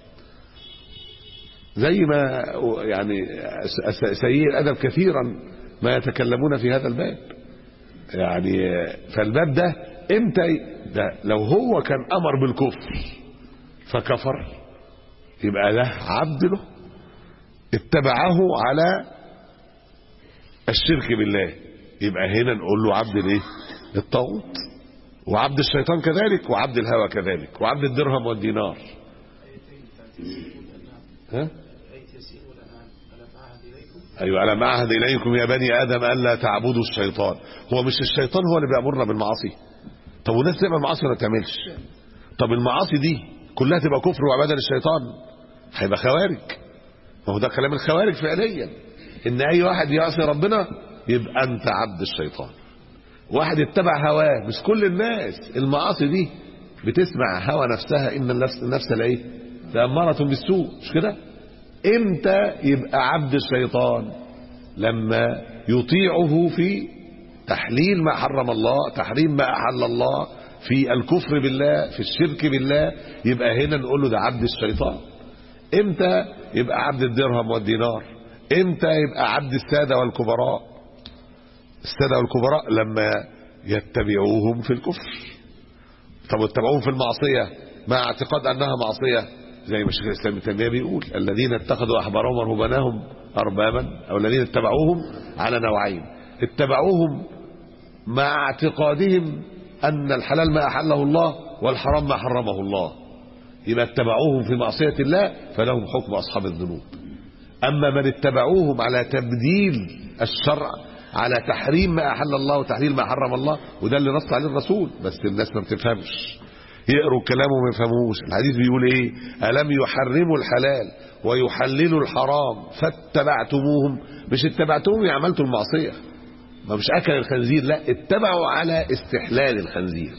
زي ما يعني سيء الادب كثيرا ما يتكلمون في هذا الباب يعني. فالباب ده امتى؟ ده لو هو كان امر بالكفر فكفر يبقى ده عبد له، اتبعه على الشرك بالله، يبقى هنا نقول له عبد الايه؟ الطاغوت. وعبد الشيطان كذلك، وعبد الهوى كذلك، وعبد الدرهم والدينار. ها؟ ايوه ألم أعهد إليكم يا بني آدم ألا تعبدوا الشيطان. هو مش الشيطان هو اللي بيأمرنا بالمعاصي؟ طب والناس تعمل معاصي ولا تعملش؟ طب المعاصي دي كلها تبقى كفر وعبادة للشيطان، هيبقى خوارج. ما هو ده كلام الخوارج فعليا، ان اي واحد يعصي ربنا يبقى انت عبد الشيطان. واحد اتبع هواه، مش كل الناس. المعاصي دي بتسمع هوى نفسها، ان النفس النفس لا ايه؟ لأمارة بالسوء، مش كده؟ امتى يبقى عبد الشيطان؟ لما يطيعه في تحليل ما حرم الله، تحريم ما احل الله، في الكفر بالله، في الشرك بالله، يبقى هنا نقول له ده عبد الشيطان. امتى يبقى عبد الدرهم والدينار؟ امتى يبقى عبد السادة والكبراء؟ السادة والكبراء لما يتبعوهم في الكفر. طب يتبعوهم في المعصية مع اعتقاد انها معصية، زي ما الشيخ الاسلام ابن تيمية بيقول الذين اتخذوا احبارهم ورهبانهم اربابا، او الذين اتبعوهم على نوعين: اتبعوهم مع اعتقادهم ان الحلال ما احله الله والحرام ما حرمه الله، يبقى اتبعوهم في معصية الله فلهم حكم اصحاب الذنوب. اما من اتبعوهم على تبديل الشرع، على تحريم ما احل الله وتحليل ما حرم الله، وده اللي نص عليه الرسول، بس الناس ما بتفهمش، يقروا كلامه وما يفهموش. الحديث بيقول ايه؟ ألم يحرموا الحلال ويحللوا الحرام فاتبعتموهم. مش اتبعتموهم يعني عملتوا المعصية، ما مش اكل الخنزير، لا، اتبعوا على استحلال الخنزير.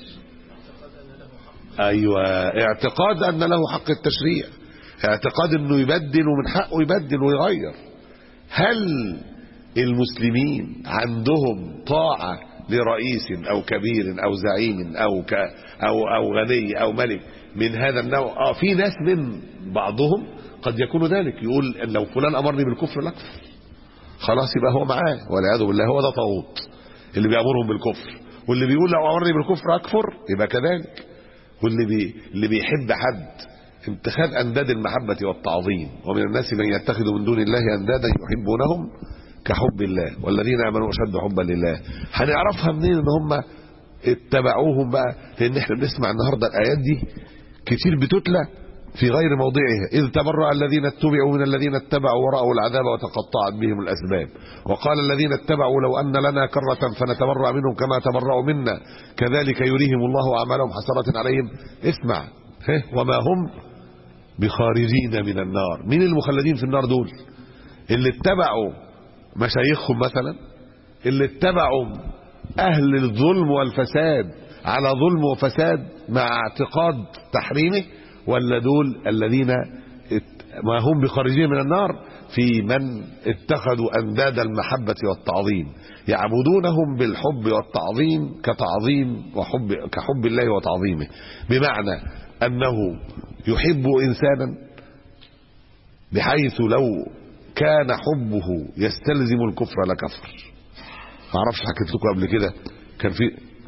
ايوه، اعتقاد ان له حق التشريع، اعتقاد انه يبدل ومن حقه يبدل ويغير. هل المسلمين عندهم طاعة لرئيس او كبير او زعيم او ك او او غني او ملك من هذا النوع؟ اه في ناس من بعضهم قد يكون ذلك، يقول ان لو فلان امرني بالكفر لكفر، خلاص يبقى هو معاه والعياذ بالله، هو ده طاغوت اللي بيامرهم بالكفر. واللي بيقول لو امرني بالكفر اكفر يبقى كذلك. واللي بي اللي بيحب حد اتخاذ انداد المحبه والتعظيم، ومن الناس من يتخذ من دون الله اندادا يحبونهم كحب الله والذين امنوا اشد حبا لله. هنعرفها منين ان هم اتبعوهم بقى؟ لان احنا بنسمع النهارده الايات دي كتير بتتلى في غير موضعها. اذ تبرأ الذين اتبعوا من الذين اتبعوا ورأوا العذاب وتقطعت بهم الاسباب، وقال الذين اتبعوا لو ان لنا كرة فنتبرأ منهم كما تبرأوا منا كذلك يريهم الله اعمالهم حسرات عليهم. اسمع، وما هم بخارجين من النار. مين المخلدين في النار دول؟ اللي اتبعوا مشايخهم مثلا، اللي اتبعوا اهل الظلم والفساد على ظلم وفساد مع اعتقاد تحريمه، ولا دول الذين ما هم بخارجين من النار في من اتخذوا انداد المحبة والتعظيم، يعبدونهم بالحب والتعظيم كتعظيم وحب كحب الله وتعظيمه، بمعنى انه يحب انسانا بحيث لو كان حبه يستلزم الكفر لكفر. ما اعرفش حكيت لكم قبل كده، كان في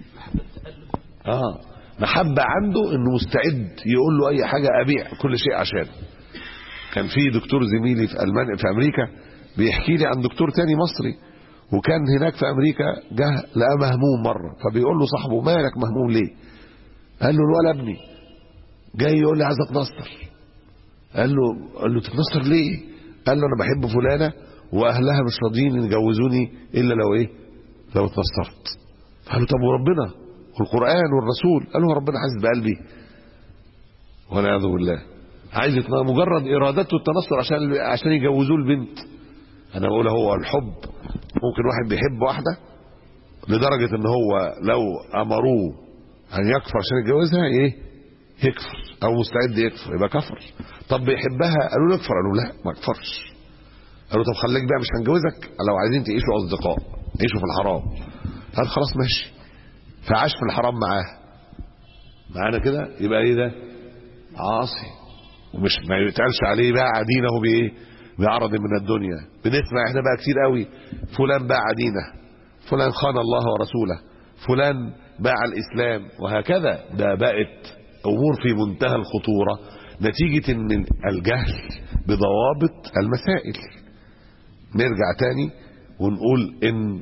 اه محبة عنده انه مستعد يقول له اي حاجة، ابيع كل شيء عشانه. كان في دكتور زميلي في المانيا في امريكا بيحكي لي عن دكتور تاني مصري، وكان هناك في امريكا جه لقى مهموم مرة، فبيقول له صاحبه مالك مهموم ليه؟ قال له الولد ابني جاي يقول لي عايز اتنصر. قال له قال له تتنصر ليه؟ قال له انا بحب فلانة واهلها مش راضيين يجوزوني الا لو ايه؟ لو اتنصرت. قال له طب وربنا والقرآن والرسول؟ قال له ربنا حاسس بقلبي والعياذ بالله، عايز مجرد ارادته التنصر عشان عشان يجوزوه البنت. انا بقول هو الحب ممكن واحد بيحب واحده لدرجه ان هو لو امروه ان يكفر عشان يتجوزها ايه يكفر او مستعد يكفر يبقى كفر. طب بيحبها قالوا له اكفر، قالوا لا ما اكفرش. قالوا طب خليك بقى مش هنجوزك لو عايزين تعيشوا اصدقاء، عيشوا في الحرام. قال خلاص ماشي، فعاش في الحرام معاه. معانا كده يبقى ايه ده؟ عاصي، ومش ما يتقالش عليه بقى عدينه بايه؟ بعرض من الدنيا. بنسمع احنا بقى كتير قوي فلان باع عدينه، فلان خان الله ورسوله، فلان باع الاسلام، وهكذا. ده بقت امور في منتهى الخطوره نتيجه ان الجهل بضوابط المسائل. نرجع تاني ونقول ان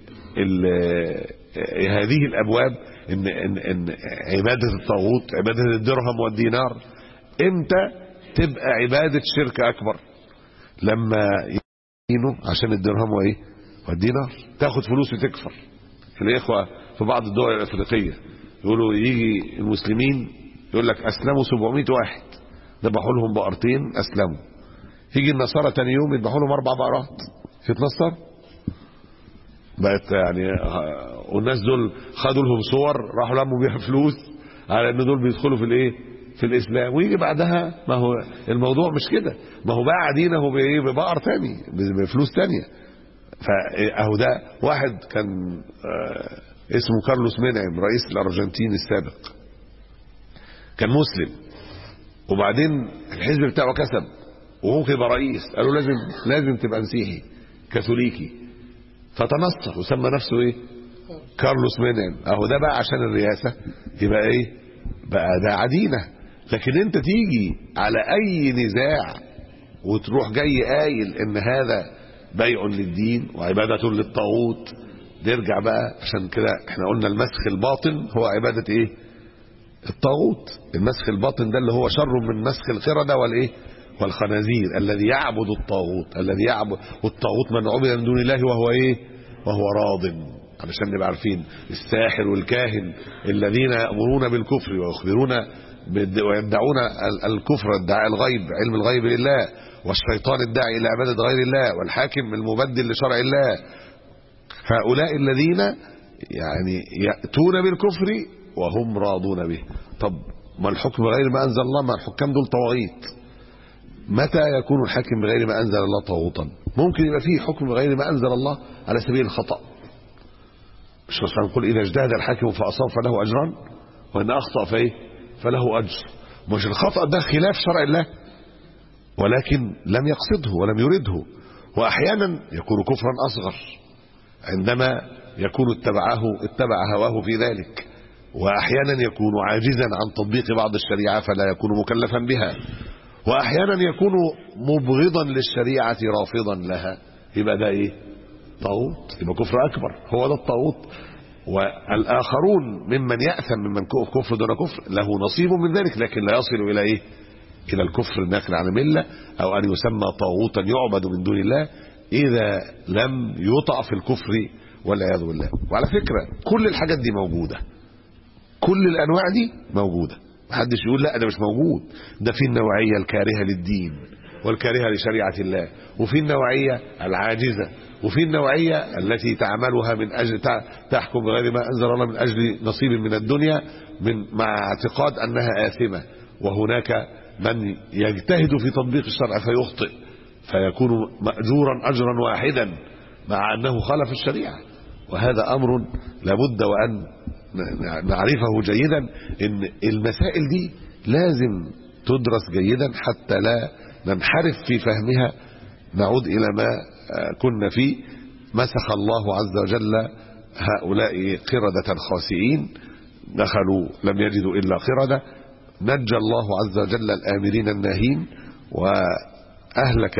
هذه الابواب ان ان ان عباده الطاغوت، عباده الدرهم والدينار، امتى تبقى عباده شرك اكبر؟ لما يدينوا عشان الدرهم وايه والدينار، تاخد فلوس وتكفر. الاخوه في بعض الدول الافريقيه يقولوا يجي المسلمين يقول لك اسلموا سبعمائة واحد، ذبحوا لهم بقرتين اسلموا. يجي النصارى تاني يوم يذبحوا لهم اربع بقرات، يتنصر. بقت يعني والناس دول خدوا لهم صور راحوا لموا بيها فلوس على ان دول بيدخلوا في الايه في الاسلام. ويجي بعدها ما هو الموضوع مش كده، ما هو باع دينه بايه؟ ببقر تاني بفلوس تانية. فاهو ده واحد كان اسمه كارلوس منعم رئيس الارجنتين السابق، كان مسلم وبعدين الحزب بتاعه كسب وممكن يبقى رئيس، قالوا لازم لازم تبقى مسيحي كاثوليكي، فتنصر وسمى نفسه ايه؟ كارلوس منعم. اهو ده بقى عشان الرئاسه يبقى ايه؟ بقى ده عدينه. لكن انت تيجي على اي نزاع وتروح جاي قايل ان هذا بيع للدين وعباده للطاغوت، نرجع بقى عشان كده احنا قلنا المسخ الباطن هو عباده ايه؟ الطاغوت. المسخ الباطن ده اللي هو شر من مسخ القردة والايه والخنازير، الذي يعبد الطاغوت، الذي يعبد والطاغوت من عبد من دون الله وهو ايه؟ وهو راض. علشان نبقى عارفين الساحر والكاهن الذين يأمرون بالكفر ويخبرون ويدعون الكفر، ادعاء الغيب، علم الغيب لله، والشيطان الداعي الى عباده غير الله، والحاكم المبدل لشرع الله. هؤلاء الذين يعني يأتون بالكفر وهم راضون به. طب ما الحكم بغير ما انزل الله؟ ما الحكام دول طواغيت. متى يكون الحاكم بغير ما انزل الله طاغوتا؟ ممكن يبقى فيه حكم بغير ما انزل الله على سبيل الخطأ. مش مثلا نقول اذا اجتهد الحاكم فاصاب فله اجران، وان اخطأ فايه؟ فله اجر. مش الخطأ ده خلاف شرع الله ولكن لم يقصده ولم يرده. واحيانا يكون كفرا اصغر عندما يكون اتبعه اتبع هواه في ذلك، واحيانا يكون عاجزا عن تطبيق بعض الشريعه فلا يكون مكلفا بها، واحيانا يكون مبغضا للشريعه رافضا لها، يبقى ده ايه؟ طاغوت، يبقى كفر اكبر. هو ده الطاغوت. والاخرون ممن ياثم ممن كفر دون كفر له نصيب من ذلك، لكن لا يصل الى ايه؟ الى الكفر الناقل عن المله، او ان يسمى طاغوتا يعبد من دون الله اذا لم يطع في الكفر والعياذ بالله. وعلى فكره كل الحاجات دي موجوده، كل الانواع دي موجوده، محدش يقول لا ده مش موجود. ده في النوعيه الكارهه للدين والكارهه لشريعه الله، وفي النوعيه العاجزه، وفي النوعيه التي تعملها من اجل تحكم بغير ما انزل الله من اجل نصيب من الدنيا من مع اعتقاد انها آثمه. وهناك من يجتهد في تطبيق الشرع فيخطئ فيكون مأجورا اجرا واحدا مع انه خالف الشريعه. وهذا امر لابد وان نعرفه جيدا، ان المسائل دي لازم تدرس جيدا حتى لا ننحرف في فهمها نعود الى ما كنا فيه. مسخ الله عز وجل هؤلاء قردة خاسئين، دخلوا لم يجدوا الا قردة، نجى الله عز وجل الآمرين الناهين، واهلك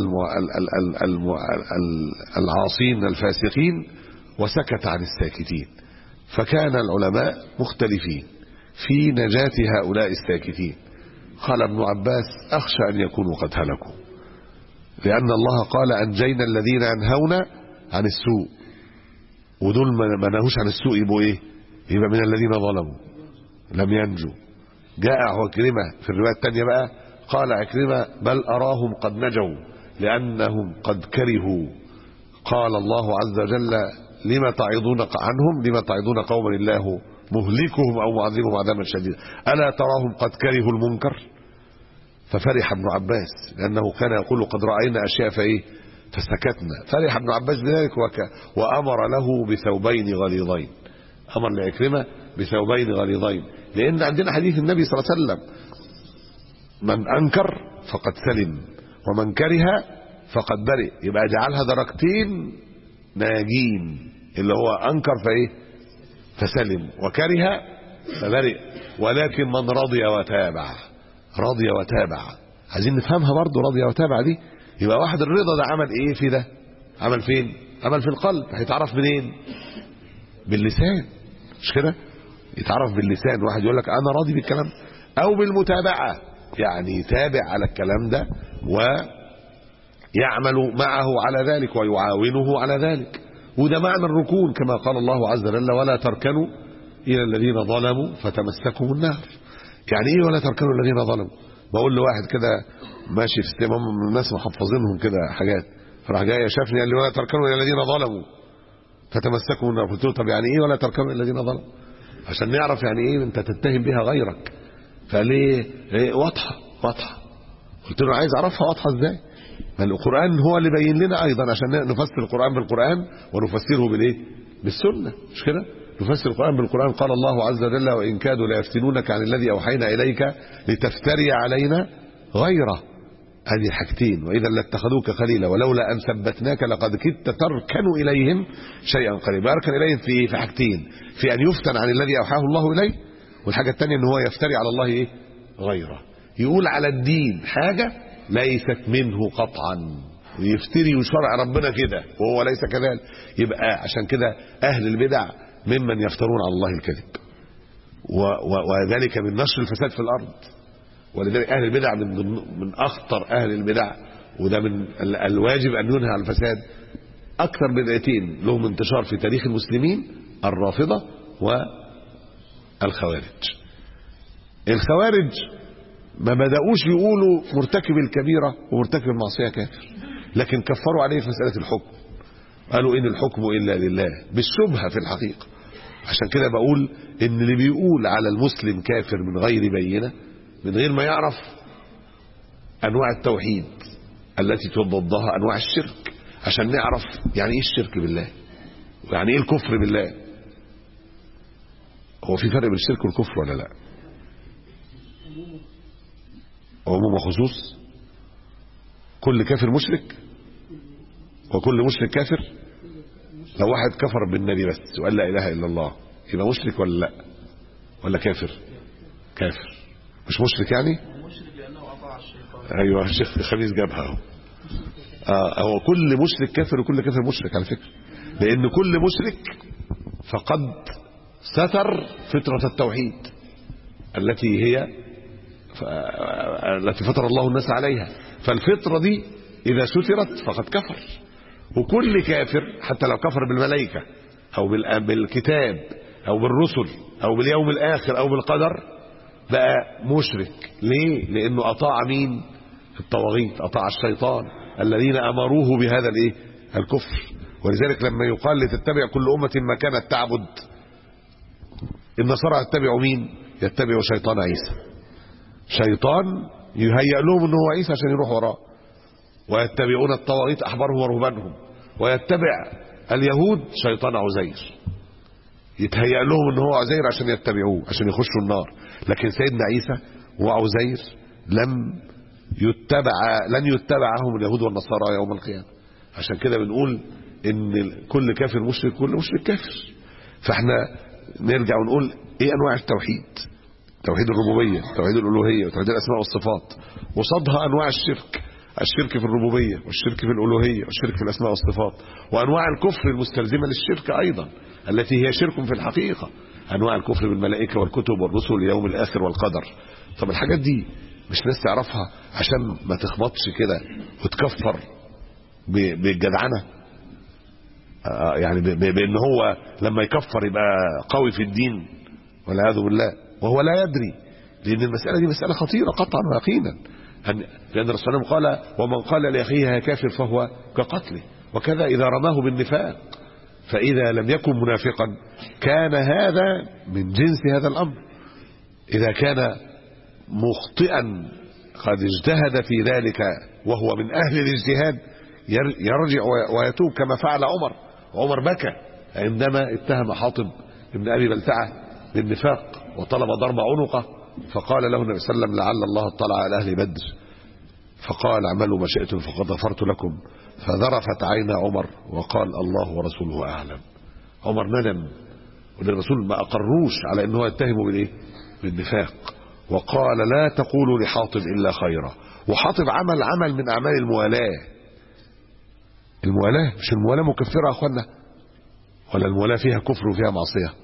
العاصين الفاسقين، وسكت عن الساكتين. فكان العلماء مختلفين في نجاة هؤلاء الساكتين. قال ابن عباس اخشى ان يكونوا قد هلكوا، لان الله قال انجينا الذين ينهون عن السوء، ودول ما نهوش عن السوء يبقوا ايه؟ يبقى من الذين ظلموا لم ينجوا. جاء عكرمة في الرواية الثانية بقى قال عكرمة بل اراهم قد نجوا لانهم قد كرهوا. قال الله عز وجل لما تعظون عنهم لما تعظون قوما الله مهلكهم أو معذبهم عذابا شديدا ألا تراهم قد كرهوا المنكر. ففرح ابن عباس لأنه كان يقول قد رأينا أشياء فإيه فسكتنا. فرح ابن عباس بذلك وأمر له بثوبين غليظين. أمر لعكرمة بثوبين غليظين، لأن عندنا حديث النبي صلى الله عليه وسلم من أنكر فقد سلم ومن كره فقد برئ. يبقى جعلها درجتين ناجين، اللي هو أنكر فإيه فسلم وكره فبرئ. ولكن من رضي وتابع رضي وتابع عايزين نفهمها برضو. رضي وتابع دي يبقى واحد الرضا ده عمل ايه في ده؟ عمل فين؟ عمل في القلب. هيتعرف منين؟ باللسان، مش كده؟ يتعرف باللسان. واحد يقول لك انا راضي بالكلام، او بالمتابعه، يعني يتابع على الكلام ده ويعمل معه على ذلك ويعاونه على ذلك. وده معنى الركون كما قال الله عز وجل ولا تركنوا الى الذين ظلموا فتمسكهم النار. يعني ايه ولا تركنوا الذين ظلموا؟ بقول لواحد كده ماشي في استمام من الناس محفظينهم كده حاجات، فراح جاي شافني قال لي ولا تركنوا الى الذين ظلموا فتمسكوا النار. قلت له طب يعني ايه ولا تركنوا الى الذين ظلموا؟ عشان نعرف يعني ايه انت تتهم بها غيرك. فقال لي إيه واضحه واضحه. قلت له عايز اعرفها واضحه ازاي؟ ما القران هو اللي بين لنا ايضا، عشان نفسر القران بالقران ونفسره بالايه بالسنه، مش كده؟ نفسر القرآن بالقرآن. قال الله عز وجل وإن كادوا ليفتنونك عن الذي أوحينا إليك لتفتري علينا غيره. هذه الحاجتين. وإذا لاتخذوك خليلا ولولا أن ثبتناك لقد كدت تركن إليهم شيئا قريبا. يركن إليهم في في حاجتين، في أن يفتن عن الذي أوحاه الله إليه، والحاجة الثانية أن هو يفتري على الله إيه غيره. يقول على الدين حاجة ليست منه قطعا ويفتري وشرع ربنا كده وهو ليس كذلك. يبقى عشان كده أهل البدع ممن يفترون على الله الكذب، وذلك من نشر الفساد في الأرض. ولذلك أهل البدع من من أخطر أهل البدع، وده من الواجب أن ينهى عن الفساد. أكثر بدعتين لهم انتشار في تاريخ المسلمين الرافضة والخوارج. الخوارج ما بدأوش يقولوا مرتكب الكبيرة ومرتكب المعصية كافر، لكن كفروا عليه في مسألة الحكم. قالوا إن الحكم إلا لله بالشبهة في الحقيقة. عشان كده بقول إن اللي بيقول على المسلم كافر من غير بينة، من غير ما يعرف أنواع التوحيد التي تضادها أنواع الشرك، عشان نعرف يعني إيه الشرك بالله ويعني إيه الكفر بالله. هو في فرق بين الشرك والكفر ولا لا؟ عموم وخصوص. كل كافر مشرك وكل مشرك كافر. لو واحد كفر بالنبي بس وقال لا اله الا الله يبقى مشرك ولا لا؟ ولا كافر؟ كافر. مش مشرك يعني؟ مشرك لانه اطاع الشيطان. ايوه الشيخ خميس جابها اهو. اه هو كل مشرك كافر وكل كافر مشرك على فكره، لان كل مشرك فقد ستر فطره التوحيد التي هي التي فطر الله الناس عليها. فالفطره دي اذا سترت فقد كفر. وكل كافر حتى لو كفر بالملائكة أو بالكتاب أو بالرسل أو باليوم الآخر أو بالقدر بقى مشرك. ليه؟ لأنه أطاع مين؟ الطواغيت، أطاع الشيطان الذين أمروه بهذا الإيه؟ الكفر. ولذلك لما يقال لتتبع كل أمة ما كانت تعبد، النصارى يتبعوا مين؟ يتبعوا شيطان عيسى. شيطان يهيأ لهم أنه هو عيسى عشان يروح وراه، ويتبعون الطواغيت أحبارهم ورهبانهم. ويتبع اليهود شيطان عزير، يتهيأ لهم ان هو عزير عشان يتبعوه عشان يخشوا النار. لكن سيدنا عيسى وعزير لم يتبع لن يتبعهم اليهود والنصارى يوم القيامة. عشان كده بنقول ان كل كافر مشرك كل مشرك كافر. فاحنا نرجع ونقول ايه انواع التوحيد؟ توحيد الربوبية، توحيد الألوهية، وتوحيد الأسماء والصفات. وصدها أنواع الشرك، الشرك في الربوبية والشرك في الألوهية والشرك في الأسماء والصفات. وأنواع الكفر المستلزمة للشرك أيضا التي هي شرك في الحقيقة، أنواع الكفر بالملائكة والكتب والرسل واليوم الآخر والقدر. طب الحاجات دي مش ناس تعرفها عشان ما تخبطش كده وتكفر بالجدعنة، يعني بأن هو لما يكفر يبقى قوي في الدين والعياذ بالله وهو لا يدري. لأن المسألة دي مسألة خطيرة قطعا ويقينا، لأن الرسول قال ومن قال لأخيه يا كافر فهو كقتله. وكذا إذا رماه بالنفاق فإذا لم يكن منافقا كان هذا من جنس هذا الأمر. إذا كان مخطئا قد اجتهد في ذلك وهو من أهل الاجتهاد يرجع ويتوب كما فعل عمر. عمر بكى عندما اتهم حاطب ابن أبي بلتعة بالنفاق وطلب ضرب عنقه، فقال له النبي صلى الله عليه وسلم لعل الله اطلع على أهل بدر فقال اعملوا ما شئتم فقد غفرت لكم، فذرفت عين عمر وقال الله ورسوله أعلم. عمر ندم والرسول ما أقروش على أنه يتهمه بالإيه؟ بالنفاق، وقال لا تقولوا لحاطب إلا خيرا. وحاطب عمل عمل من أعمال الموالاة. الموالاة مش الموالاة مكفرة يا أخوانا، ولا الموالاة فيها كفر وفيها معصية؟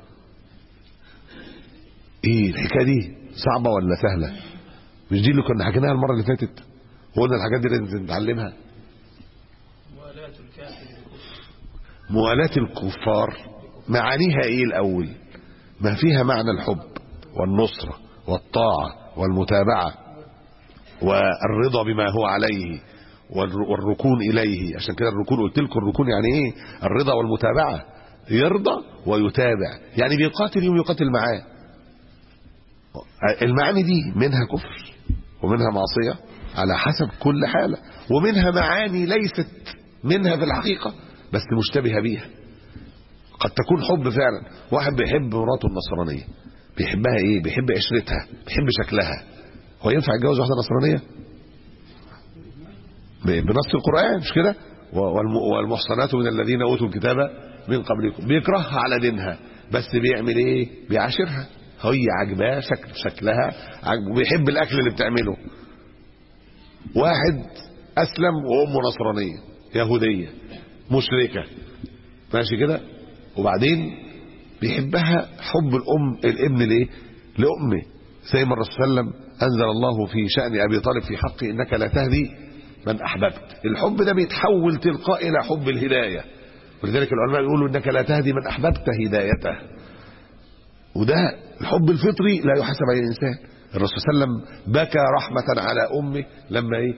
ايه الحكاية دي صعبة ولا سهلة؟ مش دي اللي كنا حكيناها المرة اللي فاتت؟ وقلنا الحاجات دي لازم نتعلمها. موالاة الكافر، موالاة الكفار معانيها ايه الأول؟ ما فيها معنى الحب والنصرة والطاعة والمتابعة والرضا بما هو عليه والركون إليه. عشان كده الركون قلت لكم الركون يعني ايه؟ الرضا والمتابعة. يرضى ويتابع، يعني بيقاتل يوم يقاتل معاه. المعاني دي منها كفر ومنها معصية على حسب كل حالة، ومنها معاني ليست منها في الحقيقة بس مشتبهة بيها. قد تكون حب فعلا، واحد بيحب مراته النصرانية، بيحبها ايه؟ بيحب عشرتها، بيحب شكلها. هو ينفع يتجوز واحدة نصرانية؟ بنص القرآن مش كده؟ والمحصنات من الذين اوتوا الكتاب من قبلكم. بيكرهها على دينها بس بيعمل ايه؟ بيعاشرها، هي عجباه شكل شكلها عجب، وبيحب الاكل اللي بتعمله. واحد اسلم وامه نصرانيه يهوديه مشركه ماشي كده، وبعدين بيحبها حب الام الابن ليه؟ لامه. زي ما الرسول صلى الله عليه وسلم انزل الله في شان ابي طالب في حقه انك لا تهدي من احببت. الحب ده بيتحول تلقائي الى حب الهدايه، ولذلك العلماء يقولوا انك لا تهدي من احببت هدايته. وده الحب الفطري لا يحسب عليه الانسان. الرسول صلى الله عليه وسلم بكى رحمه على امه لما ايه؟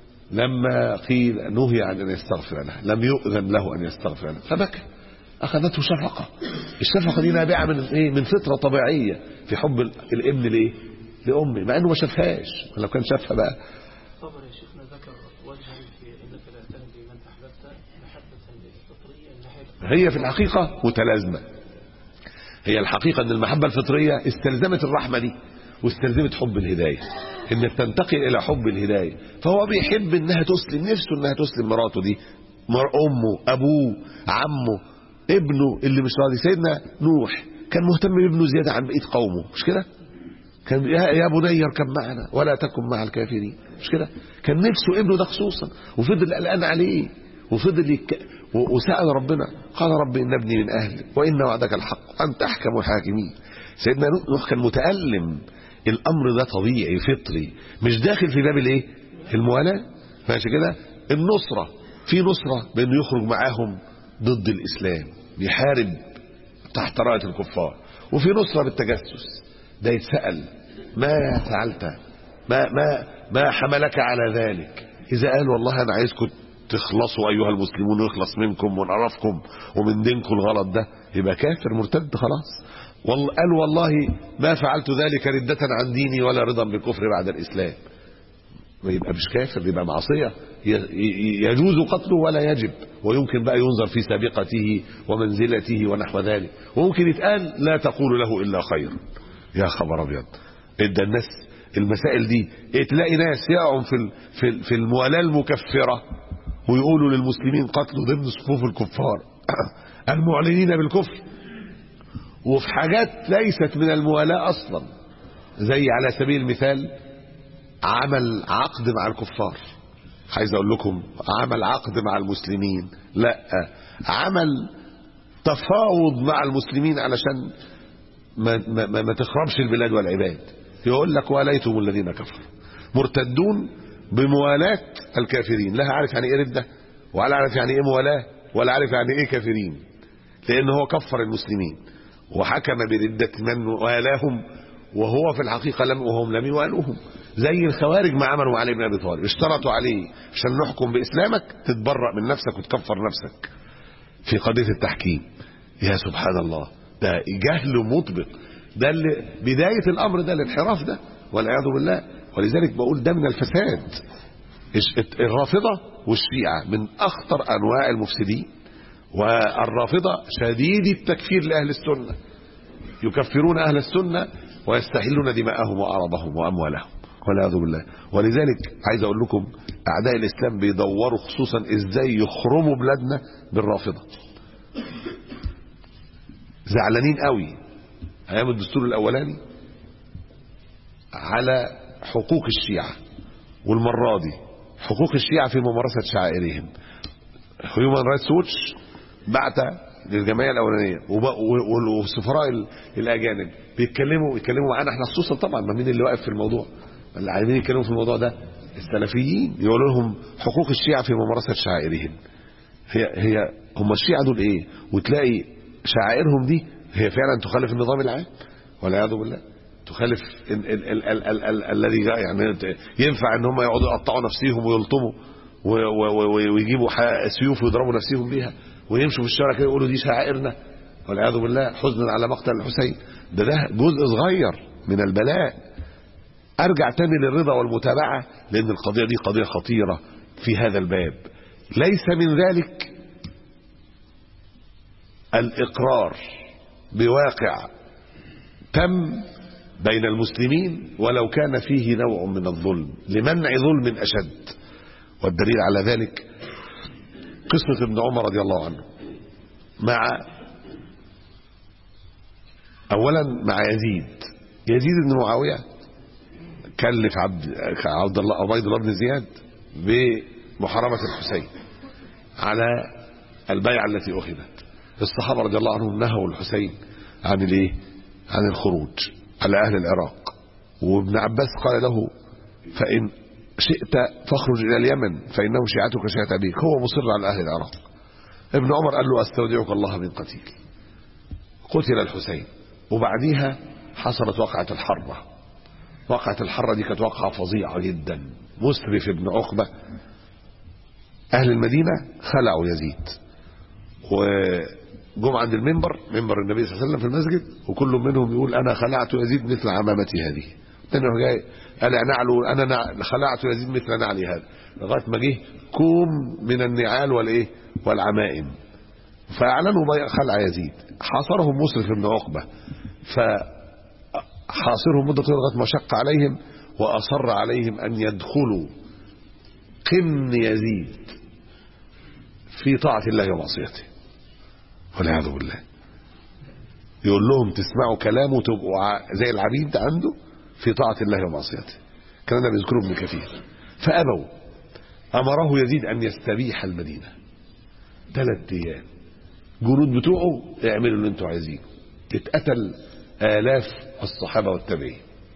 لما قيل نهي عن ان يستغفر لها، لم يؤذن له ان يستغفر لها فبكى، اخذته شفقه. الشفقه دي نابعه من ايه؟ من فطره طبيعيه في حب الابن لايه؟ لامه، مع انه ما شافهاش. لو كان شافها بقى. طبعا يا شيخنا ذكر وجها في انك لا تهدي من احببت محبه فطريه، هي في الحقيقه متلازمه. هي الحقيقة ان المحبة الفطرية استلزمت الرحمة دي واستلزمت حب الهداية، انك تنتقل الى حب الهداية. فهو بيحب انها تسلم، نفسه انها تسلم مراته دي، امه، ابوه، عمه، ابنه اللي مش راضي. سيدنا نوح كان مهتم بابنه زيادة عن بقية قومه مش كده؟ كان يا بني اركب معنا ولا تكن مع الكافرين مش كده؟ كان نفسه ابنه ده خصوصا، وفضل قلقان عليه وفضل يك... وسأل ربنا قال رب إن ابني من أهلي وإن وعدك الحق أنت أحكم الحاكمين. سيدنا نوح كان متألم. الأمر ده طبيعي فطري، مش داخل في باب الايه؟ الموالاة. ماشي كده؟ النصرة، في نصرة بأنه يخرج معاهم ضد الإسلام بيحارب تحت راية الكفار، وفي نصرة بالتجسس. ده يتسأل ما فعلت، ما ما ما حملك على ذلك؟ إذا قال والله أنا عايزكم تخلصوا أيها المسلمون ويخلص منكم ونعرفكم ومن دينكم الغلط ده، يبقى كافر مرتد خلاص. قال والله ما فعلت ذلك ردة عن ديني ولا رضا بالكفر بعد الإسلام، يبقى مش كافر، يبقى معصية يجوز قتله ولا يجب، ويمكن بقى ينظر في سابقته ومنزلته ونحو ذلك. وممكن يتقال لا تقول له إلا خير. يا خبر أبيض، إدى الناس المسائل دي. تلاقي ناس يقعوا في في الموالاة المكفرة ويقولوا للمسلمين قتلوا ضمن صفوف الكفار المعلنين بالكفر، وفي حاجات ليست من الموالاة أصلا، زي على سبيل المثال عمل عقد مع الكفار. عايز أقول لكم عمل عقد مع المسلمين، لا، عمل تفاوض مع المسلمين علشان ما, ما, ما تخربش البلاد والعباد. يقول لك وليتم الذين كفروا مرتدون بموالاة الكافرين. لا عارف يعني ايه ردة، ولا عارف يعني ايه موالاة، ولا عارف يعني ايه كافرين، لان هو كفر المسلمين وحكم بردة من والاهم وهو في الحقيقة لم وهم لم يوالوهم. زي الخوارج ما عملوا علي بن ابي طالب، اشترطوا عليه عشان نحكم باسلامك تتبرأ من نفسك وتكفر نفسك. في قضية التحكيم. يا سبحان الله، ده جهل مطبق، ده اللي بداية الأمر ده الانحراف ده والعياذ بالله. ولذلك بقول ده من الفساد. الرافضة والشيعة من أخطر أنواع المفسدين، والرافضة شديد التكفير لأهل السنة، يكفرون أهل السنة ويستحلون دماءهم وأعراضهم وأموالهم والعياذ بالله. ولذلك عايز أقول لكم أعداء الإسلام بيدوروا خصوصا إزاي يخرموا بلادنا بالرافضة. زعلانين قوي أيام الدستور الأولاني على حقوق الشيعة، والمرة دي حقوق الشيعة في ممارسة شعائرهم. هيومان رايتس ووتش بعت للجمعية الأولانية والسفراء الأجانب بيتكلموا يتكلموا معانا احنا خصوصا طبعا. ما مين اللي واقف في الموضوع؟ اللي عايزين يتكلموا في الموضوع ده السلفيين، يقولوا لهم حقوق الشيعة في ممارسة شعائرهم. هي هي هم الشيعة دول ايه؟ وتلاقي شعائرهم دي هي فعلا تخالف النظام العام والعياذ بالله، تخالف الذي يعني ينفع ان هم يقعدوا يقطعوا نفسهم ويلطموا ويجيبوا سيوف ويضربوا نفسهم بيها ويمشوا في الشارع كده يقولوا دي شعائرنا والعياذ بالله حزنا على مقتل الحسين. ده ده جزء صغير من البلاء. ارجع تاني للرضا والمتابعة، لان القضية دي قضية خطيرة في هذا الباب. ليس من ذلك الإقرار بواقع تم بين المسلمين ولو كان فيه نوع من الظلم لمنع ظلم أشد. والدليل على ذلك قصة ابن عمر رضي الله عنه مع أولا مع يزيد يزيد بن معاوية كلف عبد عبد الله عبيد الله بن زياد بمحاربة الحسين على البيعة التي أخذت. الصحابة رضي الله عنهم نهوا الحسين عن الايه؟ عن الخروج على أهل العراق. وابن عباس قال له فإن شئت فاخرج إلى اليمن فإنه شيعتك شيعة أبيك. هو مصر على أهل العراق. ابن عمر قال له أستودعك الله من قتيل. قتل الحسين. وبعديها حصلت وقعة الحرة. وقعة الحرة دي كانت وقعة فظيعة جدا. مسرف ابن عقبة أهل المدينة خلعوا يزيد وجم عند المنبر، منبر النبي صلى الله عليه وسلم في المسجد، وكل منهم يقول أنا خلعت يزيد مثل عمامتي هذه. تاني جاي قال نعلو أنا خلعت يزيد مثل نعلي هذا، لغاية ما جه كوم من النعال والإيه والعمائم، فأعلنوا بيع خلع يزيد. حاصرهم مسرف بن عقبة، فحاصرهم مدة لغاية ما شق عليهم وأصر عليهم أن يدخلوا قمن يزيد في طاعة الله ومعصيته والعياذ بالله. يقول لهم تسمعوا كلامه وتبقوا زي العبيد عنده في طاعة الله ومعصيته. كان ده بيذكره ابن كثير. فأبوا. أمره يزيد أن يستبيح المدينة ثلاث أيام. جنود بتوعه اعملوا اللي انتوا عايزينه. اتقتل آلاف الصحابة والتابعين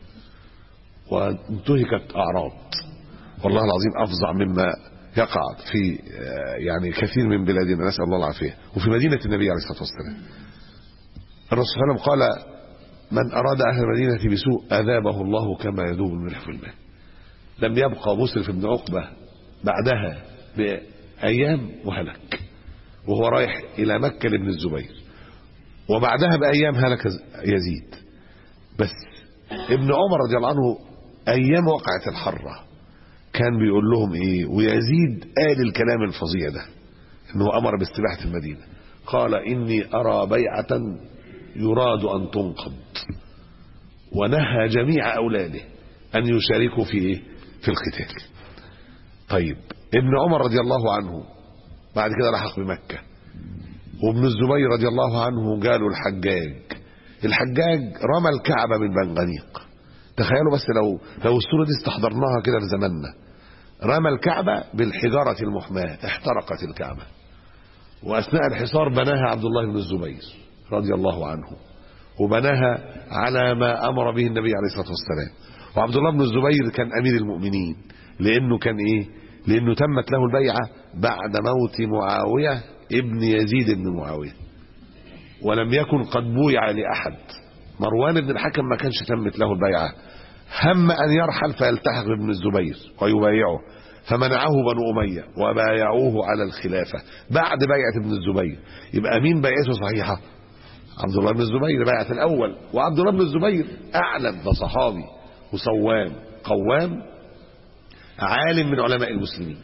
وانتهكت أعراض والله العظيم أفظع مما يقع في يعني كثير من بلادنا، نسأل الله العافية. وفي مدينة النبي عليه الصلاة والسلام الرسول صلى الله عليه وسلم قال من أراد أهل المدينة بسوء أذابه الله كما يذوب الملح في الماء. لم يبقى مسرف بن عقبة بعدها بأيام وهلك وهو رايح إلى مكة لابن الزبير، وبعدها بأيام هلك يزيد. بس ابن عمر رضي الله عنه أيام وقعت الحرة كان بيقول لهم إيه؟ ويزيد قال الكلام الفظيع ده إنه أمر باستباحة المدينة. قال إني أرى بيعة يراد أن تنقض، ونهى جميع أولاده أن يشاركوا في إيه؟ في القتال. طيب ابن عمر رضي الله عنه بعد كده لحق بمكة، وابن الزبير رضي الله عنه قالوا الحجاج الحجاج رمى الكعبة من منغنيق. تخيلوا بس لو لو الصورة دي استحضرناها كده في زماننا، رمى الكعبة بالحجارة المحماة، احترقت الكعبة. وأثناء الحصار بناها عبد الله بن الزبير رضي الله عنه، وبناها على ما أمر به النبي عليه الصلاة والسلام. وعبد الله بن الزبير كان أمير المؤمنين لأنه كان إيه؟ لأنه تمت له البيعة بعد موت معاوية ابن يزيد بن معاوية، ولم يكن قد بويع لأحد. مروان بن الحكم ما كانش تمت له البيعة، هم أن يرحل فيلتحق بابن الزبير ويبايعه، فمنعه بنو أمية وبايعوه على الخلافة بعد بيعة ابن الزبير. يبقى مين بيعته صحيحة؟ عبد الله بن الزبير بيعة الأول. وعبد الله بن الزبير أعلم، ده صحابي وصوام قوام عالم من علماء المسلمين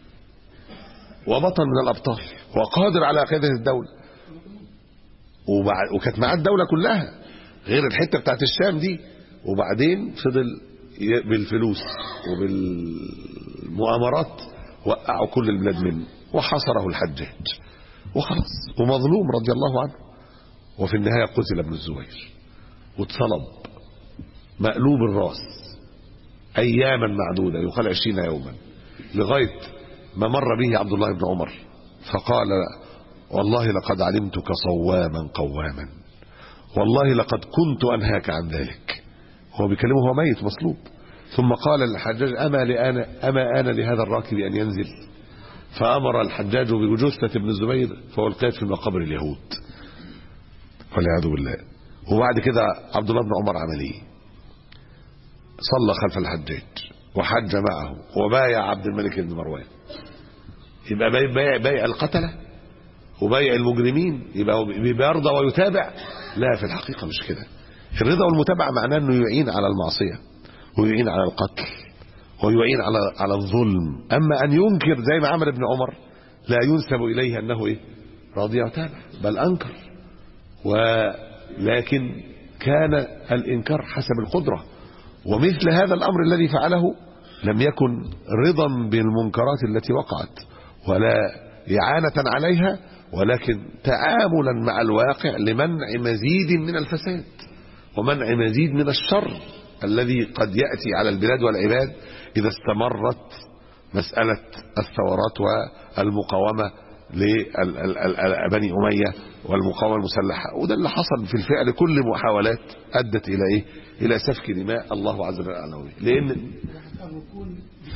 وبطل من الأبطال وقادر على قيادة الدولة، وكانت معاه الدولة كلها غير الحتة بتاعت الشام دي. وبعدين فضل بالفلوس وبالمؤامرات وقعوا كل البلاد منه وحصره الحجاج وخلاص، ومظلوم رضي الله عنه. وفي النهاية قتل ابن الزبير واتصلب مقلوب الراس أياما معدودة، يقال عشرين يوما، لغاية ما مر به عبد الله بن عمر فقال والله لقد علمتك صواما قواما، والله لقد كنت أنهاك عن ذلك. هو بيكلمه هو ميت مصلوب. ثم قال للحجاج أما لأنا أما آن لهذا الراكب أن ينزل؟ فأمر الحجاج بجثة ابن الزبير فألقيت في مقابر اليهود والعياذ بالله. وبعد كده عبد الله بن عمر عمل ايه؟ صلى خلف الحجاج وحج معه وبايع عبد الملك بن مروان. يبقى بايع بايع القتله وبايع المجرمين، يبقى بيرضى ويتابع؟ لا، في الحقيقه مش كده. الرضا والمتابعه معناه انه يعين على المعصيه ويعين على القتل ويعين على على الظلم. اما ان ينكر زي ما عمل ابن عمر لا ينسب اليه انه ايه؟ راضي وتابع، بل انكر. ولكن كان الإنكار حسب القدرة. ومثل هذا الأمر الذي فعله لم يكن رضا بالمنكرات التي وقعت ولا إعانة عليها، ولكن تعاملا مع الواقع لمنع مزيد من الفساد ومنع مزيد من الشر الذي قد يأتي على البلاد والعباد إذا استمرت مسألة الثورات والمقاومة لبني أمية والمقاومة المسلحة. وده اللي حصل في الفعل، كل محاولات أدت إلى إيه؟ إلى سفك دماء الله عز وجل أعلم. لأن الركون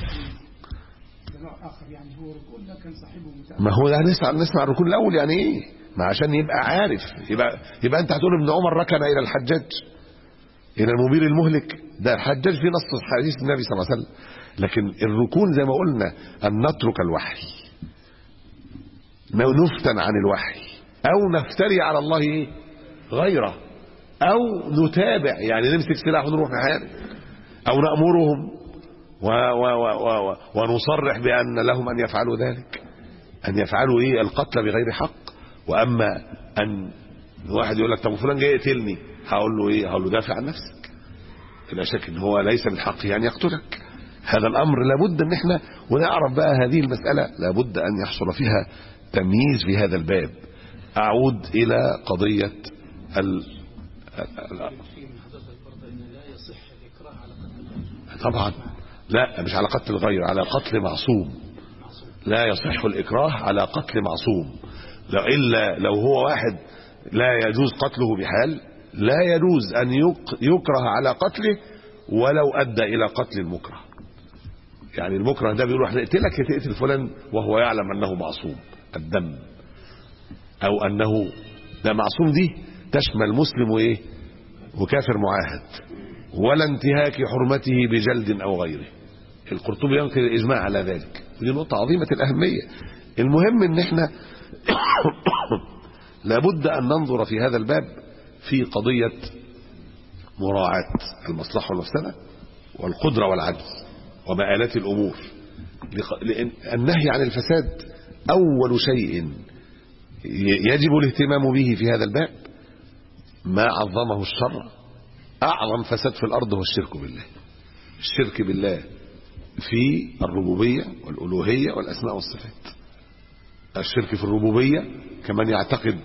آخر يعني هو ركون كان صاحبه متابع. ما هو يعني نسمع نسمع الركون الأول يعني إيه؟ ما عشان يبقى عارف، يبقى يبقى أنت هتقول ابن عمر ركن إلى الحجاج إلى المبير المهلك، ده الحجاج في نص حديث النبي صلى الله عليه وسلم. لكن الركون زي ما قلنا أن نترك الوحي، نفتن عن الوحي، او نفتري على الله ايه غيره، او نتابع يعني نمسك سلاح ونروح نحارب، او نأمرهم و و و و ونصرح بأن لهم ان يفعلوا ذلك، ان يفعلوا ايه القتل بغير حق. واما ان واحد يقول لك طب فلان جاي يقتلني، هقول له ايه؟ هقول له دافع عن نفسك، لا شك ان هو ليس من حقه ان يقتلك. هذا الامر لابد ان احنا ونعرف بقى هذه المسألة لابد ان يحصل فيها تمييز في هذا الباب. أعود إلى قضية ال... طبعا لا، مش على قتل الغير، على قتل معصوم. لا يصح الإكراه على قتل معصوم، لو إلا لو هو واحد لا يجوز قتله بحال، لا يجوز أن يكره على قتله ولو أدى إلى قتل المكره. يعني المكره ده بيقول احنا نقتلك تقتل فلان وهو يعلم أنه معصوم الدم، او انه ده معصوم، دي تشمل مسلم وايه وكافر معاهد، ولا انتهاك حرمته بجلد او غيره. القرطبي ينقل الاجماع على ذلك، ودي نقطه عظيمه الاهميه. المهم ان احنا لابد ان ننظر في هذا الباب في قضيه مراعاه المصلحه والمفسده والقدره والعجز ومآلات الامور. لان النهي عن الفساد اول شيء يجب الاهتمام به في هذا الباب ما عظمه الشرع. أعظم فساد في الأرض هو الشرك بالله. الشرك بالله في الربوبية والألوهية والأسماء والصفات. الشرك في الربوبية كمن يعتقد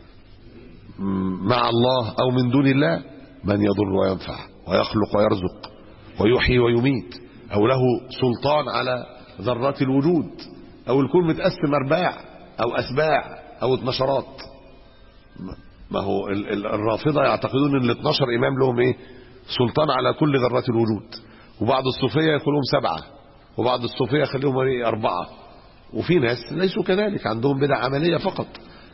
مع الله أو من دون الله من يضر وينفع ويخلق ويرزق ويحيي ويميت، أو له سلطان على ذرات الوجود، أو الكون متقسم أرباع أو أسباع أو اتناشرات. ما هو الرافضة يعتقدون ان الاثناشر امام لهم ايه سلطان على كل ذرات الوجود، وبعض الصوفية يخلوهم سبعة، وبعض الصوفية يخليهم ايه اربعة، وفي ناس ليسوا كذلك عندهم بدع عملية فقط.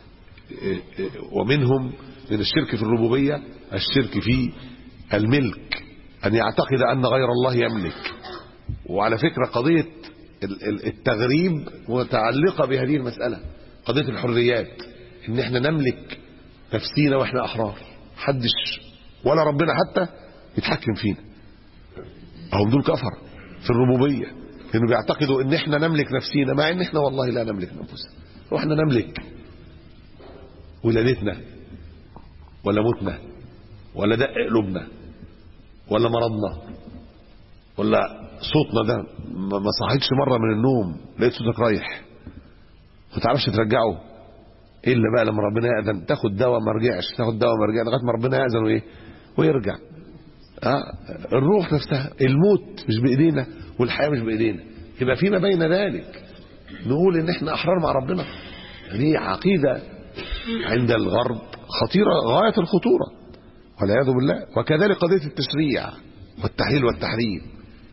ومنهم من الشرك في الربوبية الشرك في الملك، ان يعتقد ان غير الله يملك. وعلى فكرة قضية التغريب متعلقة بهذه المسألة، قضية الحريات، ان احنا نملك نفسينا واحنا احرار، محدش ولا ربنا حتى يتحكم فينا. هم دول كفر في الربوبية، لانه بيعتقدوا ان احنا نملك نفسينا، مع ان احنا والله لا نملك انفسنا، واحنا نملك ولادتنا ولا موتنا ولا دق قلوبنا ولا مرضنا ولا صوتنا ده ما صحيتش مرة من النوم لقيت صوتك رايح ما تعرفش ترجعه الا بقى لما ربنا يأذن، تاخد دواء ما رجعش، تاخد دواء ما رجع لغايه ما ربنا يأذن وايه ويرجع. اه الروح نفسها، الموت مش بايدينا والحياه مش بايدينا، يبقى فيما بين ذلك نقول ان احنا احرار مع ربنا. دي عقيده عند الغرب خطيره غايه الخطوره والعياذ بالله. وكذلك قضيه التشريع والتحليل والتحريم،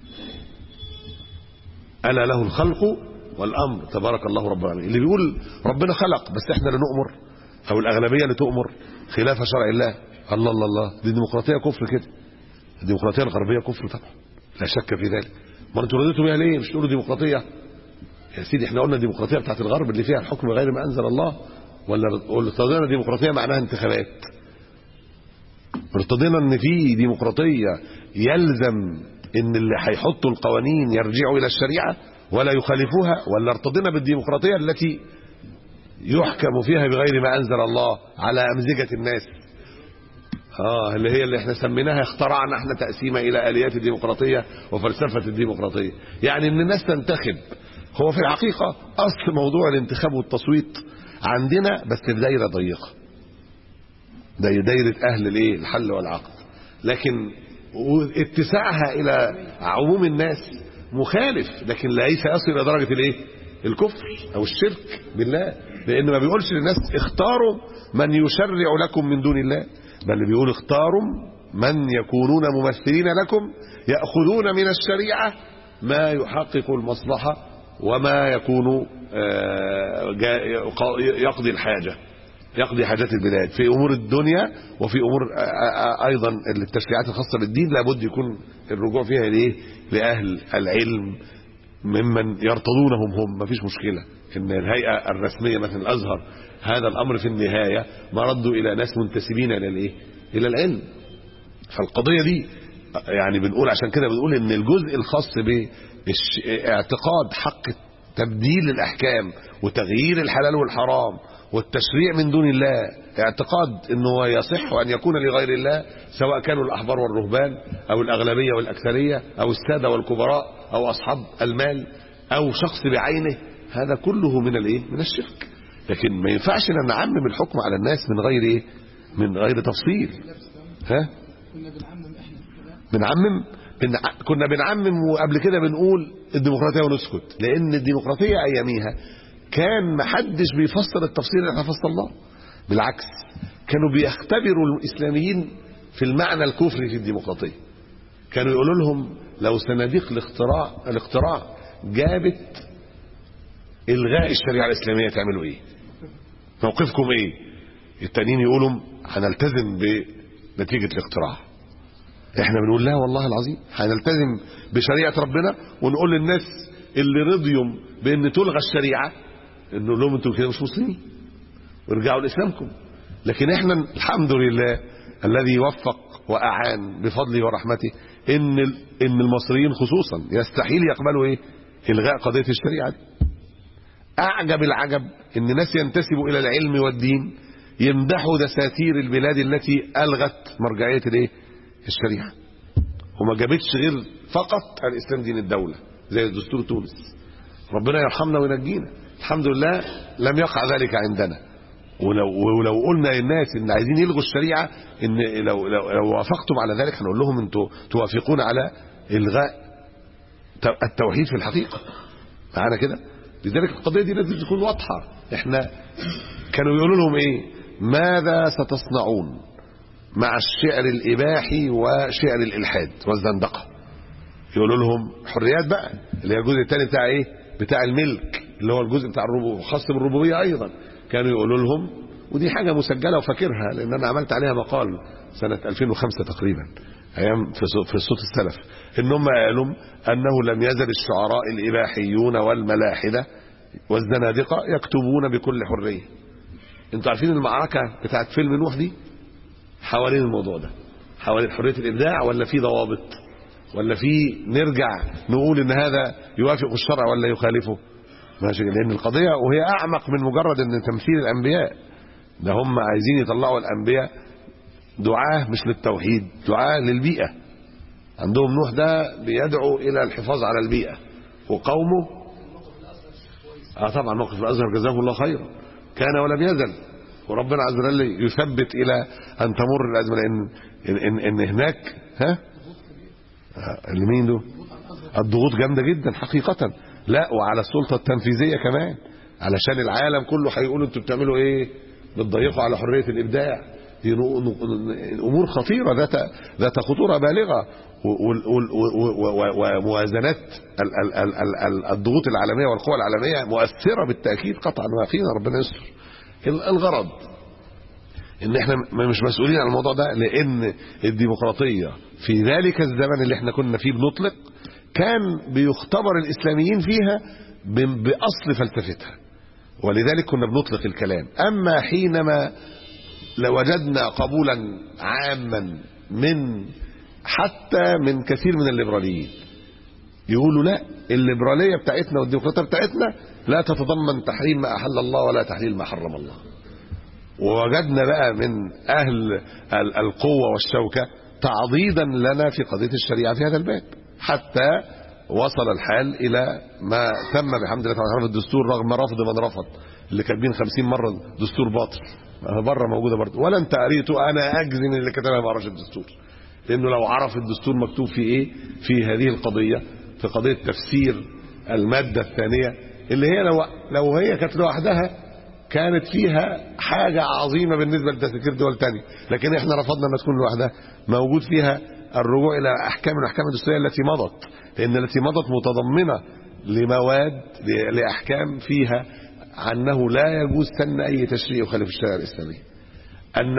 الا له الخلق والامر تبارك الله رب العالمين. اللي بيقول ربنا خلق بس احنا اللي نؤمر، او الاغلبيه اللي تؤمر خلاف شرع الله، الله الله الله، دي ديمقراطيه كفر كده. الديمقراطيه الغربيه كفر طبعا لا شك في ذلك. ما انتوا رديتوا بيها ليه؟ مش تقولوا ديمقراطيه يا سيدي؟ احنا قلنا الديمقراطيه بتاعت الغرب اللي فيها الحكم غير ما انزل الله، ولا ارتضينا ديمقراطيه معناها انتخابات؟ ارتضينا ان في ديمقراطيه يلزم ان اللي هيحطوا القوانين يرجعوا الى الشريعه ولا يخالفوها، ولا ارتضينا بالديمقراطيه التي يحكم فيها بغير ما انزل الله على امزجه الناس؟ اه اللي هي اللي احنا سميناها اخترعنا احنا تقسيمه الى اليات الديمقراطيه وفلسفه الديمقراطيه، يعني ان الناس تنتخب. هو في الحقيقه اصل موضوع الانتخاب والتصويت عندنا بس في دايره ضيقه، دايره دايره اهل الايه الحل والعقد، لكن اتساعها الى عموم الناس مخالف، لكن ليس يصل الى درجه الايه الكفر او الشرك بالله، لان ما بيقولش للناس اختاروا من يشرع لكم من دون الله، بل بيقول اختاروا من يكونون ممثلين لكم يأخذون من الشريعة ما يحقق المصلحة وما يكون يقضي الحاجة، يقضي حاجات البلاد في أمور الدنيا وفي أمور أيضا التشريعات الخاصة بالدين، لابد يكون الرجوع فيها لإيه؟ لأهل العلم ممن يرتضونهم هم. ما فيش مشكلة ان الهيئة الرسمية مثلا الازهر هذا الامر في النهاية مردوا الى ناس منتسبين الى الايه الى العلم. فالقضية دي يعني بنقول عشان كده بنقول ان الجزء الخاص باعتقاد حق تبديل الاحكام وتغيير الحلال والحرام والتشريع من دون الله، اعتقاد انه يصح ان يكون لغير الله، سواء كانوا الاحبار والرهبان او الاغلبية والاكثرية او السادة والكبراء او اصحاب المال او شخص بعينه، هذا كله من الايه من الشرك. لكن ما ينفعش ان نعمم الحكم على الناس من غير ايه من غير تفصيل. ها كنا بنعمم احنا بنعمم بنع... كنا بنعمم وقبل كده بنقول الديمقراطيه ونسكت، لان الديمقراطيه اياميها كان ما حدش بيفسر التفسير اللي احنا فسرناه، بالعكس كانوا بيختبروا الاسلاميين في المعنى الكفري في الديمقراطيه. كانوا يقولوا لهم لو صناديق الاختراع الاختراع جابت الغاء الشريعه الاسلاميه تعملوا ايه؟ موقفكم ايه؟ التانيين يقولوا هنلتزم بنتيجه الاختراع. احنا بنقول لا والله العظيم هنلتزم بشريعه ربنا، ونقول للناس اللي رضيوا بان تلغى الشريعه نقول لهم انتوا كده مش مسلمين وارجعوا لاسلامكم. لكن احنا الحمد لله الذي وفق واعان بفضله ورحمته ان ان المصريين خصوصا يستحيل يقبلوا ايه؟ الغاء قضيه الشريعه دي. اعجب العجب ان ناس ينتسبوا الى العلم والدين يمدحوا دساتير البلاد التي الغت مرجعيه الايه؟ الشريعه، وما جابتش غير فقط الاسلام دين الدوله زي دستور تونس. ربنا يرحمنا وينجينا، الحمد لله لم يقع ذلك عندنا. ولو ولو قلنا للناس ان عايزين يلغوا الشريعه، ان لو لو, لو وافقتم على ذلك هنقول لهم انتوا توافقون على الغاء التوحيد في الحقيقه معانا كده. لذلك القضيه دي لازم تكون واضحه. احنا كانوا يقولوا لهم ايه؟ ماذا ستصنعون مع الشعر الاباحي وشعر الالحاد والزندقه؟ يقولوا لهم حريات بقى، اللي هي الجزء الثاني بتاع ايه؟ بتاع الملك، اللي هو الجزء بتاع الربوبيه خاص بالربوبيه ايضا. كانوا يقولوا لهم، ودي حاجه مسجله وفاكرها لان انا عملت عليها مقال سنه ألفين وخمسة تقريبا، ايام في صوت السلف انهم قالوا انه لم يزل الشعراء الاباحيون والملاحده والزنادقه يكتبون بكل حريه. انتوا عارفين المعركه بتاعت فيلم نوح دي حوالين الموضوع ده، حوالين حريه الابداع، ولا في ضوابط، ولا في نرجع نقول ان هذا يوافق الشرع ولا يخالفه؟ ماشي. لان القضيه وهي اعمق من مجرد ان تمثيل الانبياء، ده هم عايزين يطلعوا الانبياء دعاه مش للتوحيد، دعاه للبيئه. عندهم نوح ده بيدعو الى الحفاظ على البيئه، وقومه اه طبعا موقف الازهر جزاهم الله خيرا كان ولم يزل، وربنا عز وجل يثبت الى ان تمر الازمه، لان ان, إن, إن هناك ها اللي مين دول الضغوط جامده جدا حقيقه. لا وعلى السلطه التنفيذيه كمان، علشان العالم كله هيقولوا انتوا بتعملوا ايه؟ بتضيقوا على حريه الابداع. دي امور خطيره ذات ذات خطوره بالغه، وموازنات الضغوط العالميه والقوى العالميه مؤثره بالتاكيد قطعا ويقينا. ربنا يستر. الغرض ان احنا مش مسؤولين عن الموضوع ده، لان الديمقراطيه في ذلك الزمن اللي احنا كنا فيه بنطلق كان بيختبر الاسلاميين فيها باصل فلسفتها، ولذلك كنا بنطلق الكلام. اما حينما لو وجدنا قبولا عاما من حتى من كثير من الليبراليين يقولوا لا، الليبراليه بتاعتنا والديمقراطيه بتاعتنا لا تتضمن تحريم ما احل الله ولا تحليل ما حرم الله. ووجدنا بقى من اهل القوه والشوكه تعضيدا لنا في قضيه الشريعه في هذا الباب، حتى وصل الحال الى ما تم بحمد الله تعالى في الدستور رغم رفض من رفض، اللي كاتبين خمسين مره دستور باطل بره موجوده برضه. ولا انت قريته؟ انا اجزم اللي كتبها ما قراش الدستور، لانه لو عرف الدستور مكتوب فيه ايه في هذه القضيه، في قضيه تفسير الماده الثانيه اللي هي لو لو هي كانت لوحدها كانت فيها حاجه عظيمه بالنسبه لتفسير دول ثانيه، لكن احنا رفضنا انها تكون لوحدها. موجود فيها الرجوع الى احكام من الاحكام الدستوريه التي مضت، لان التي مضت متضمنه لمواد لاحكام فيها انه لا يجوز سن اي تشريع يخالف الشريعه الاسلاميه، ان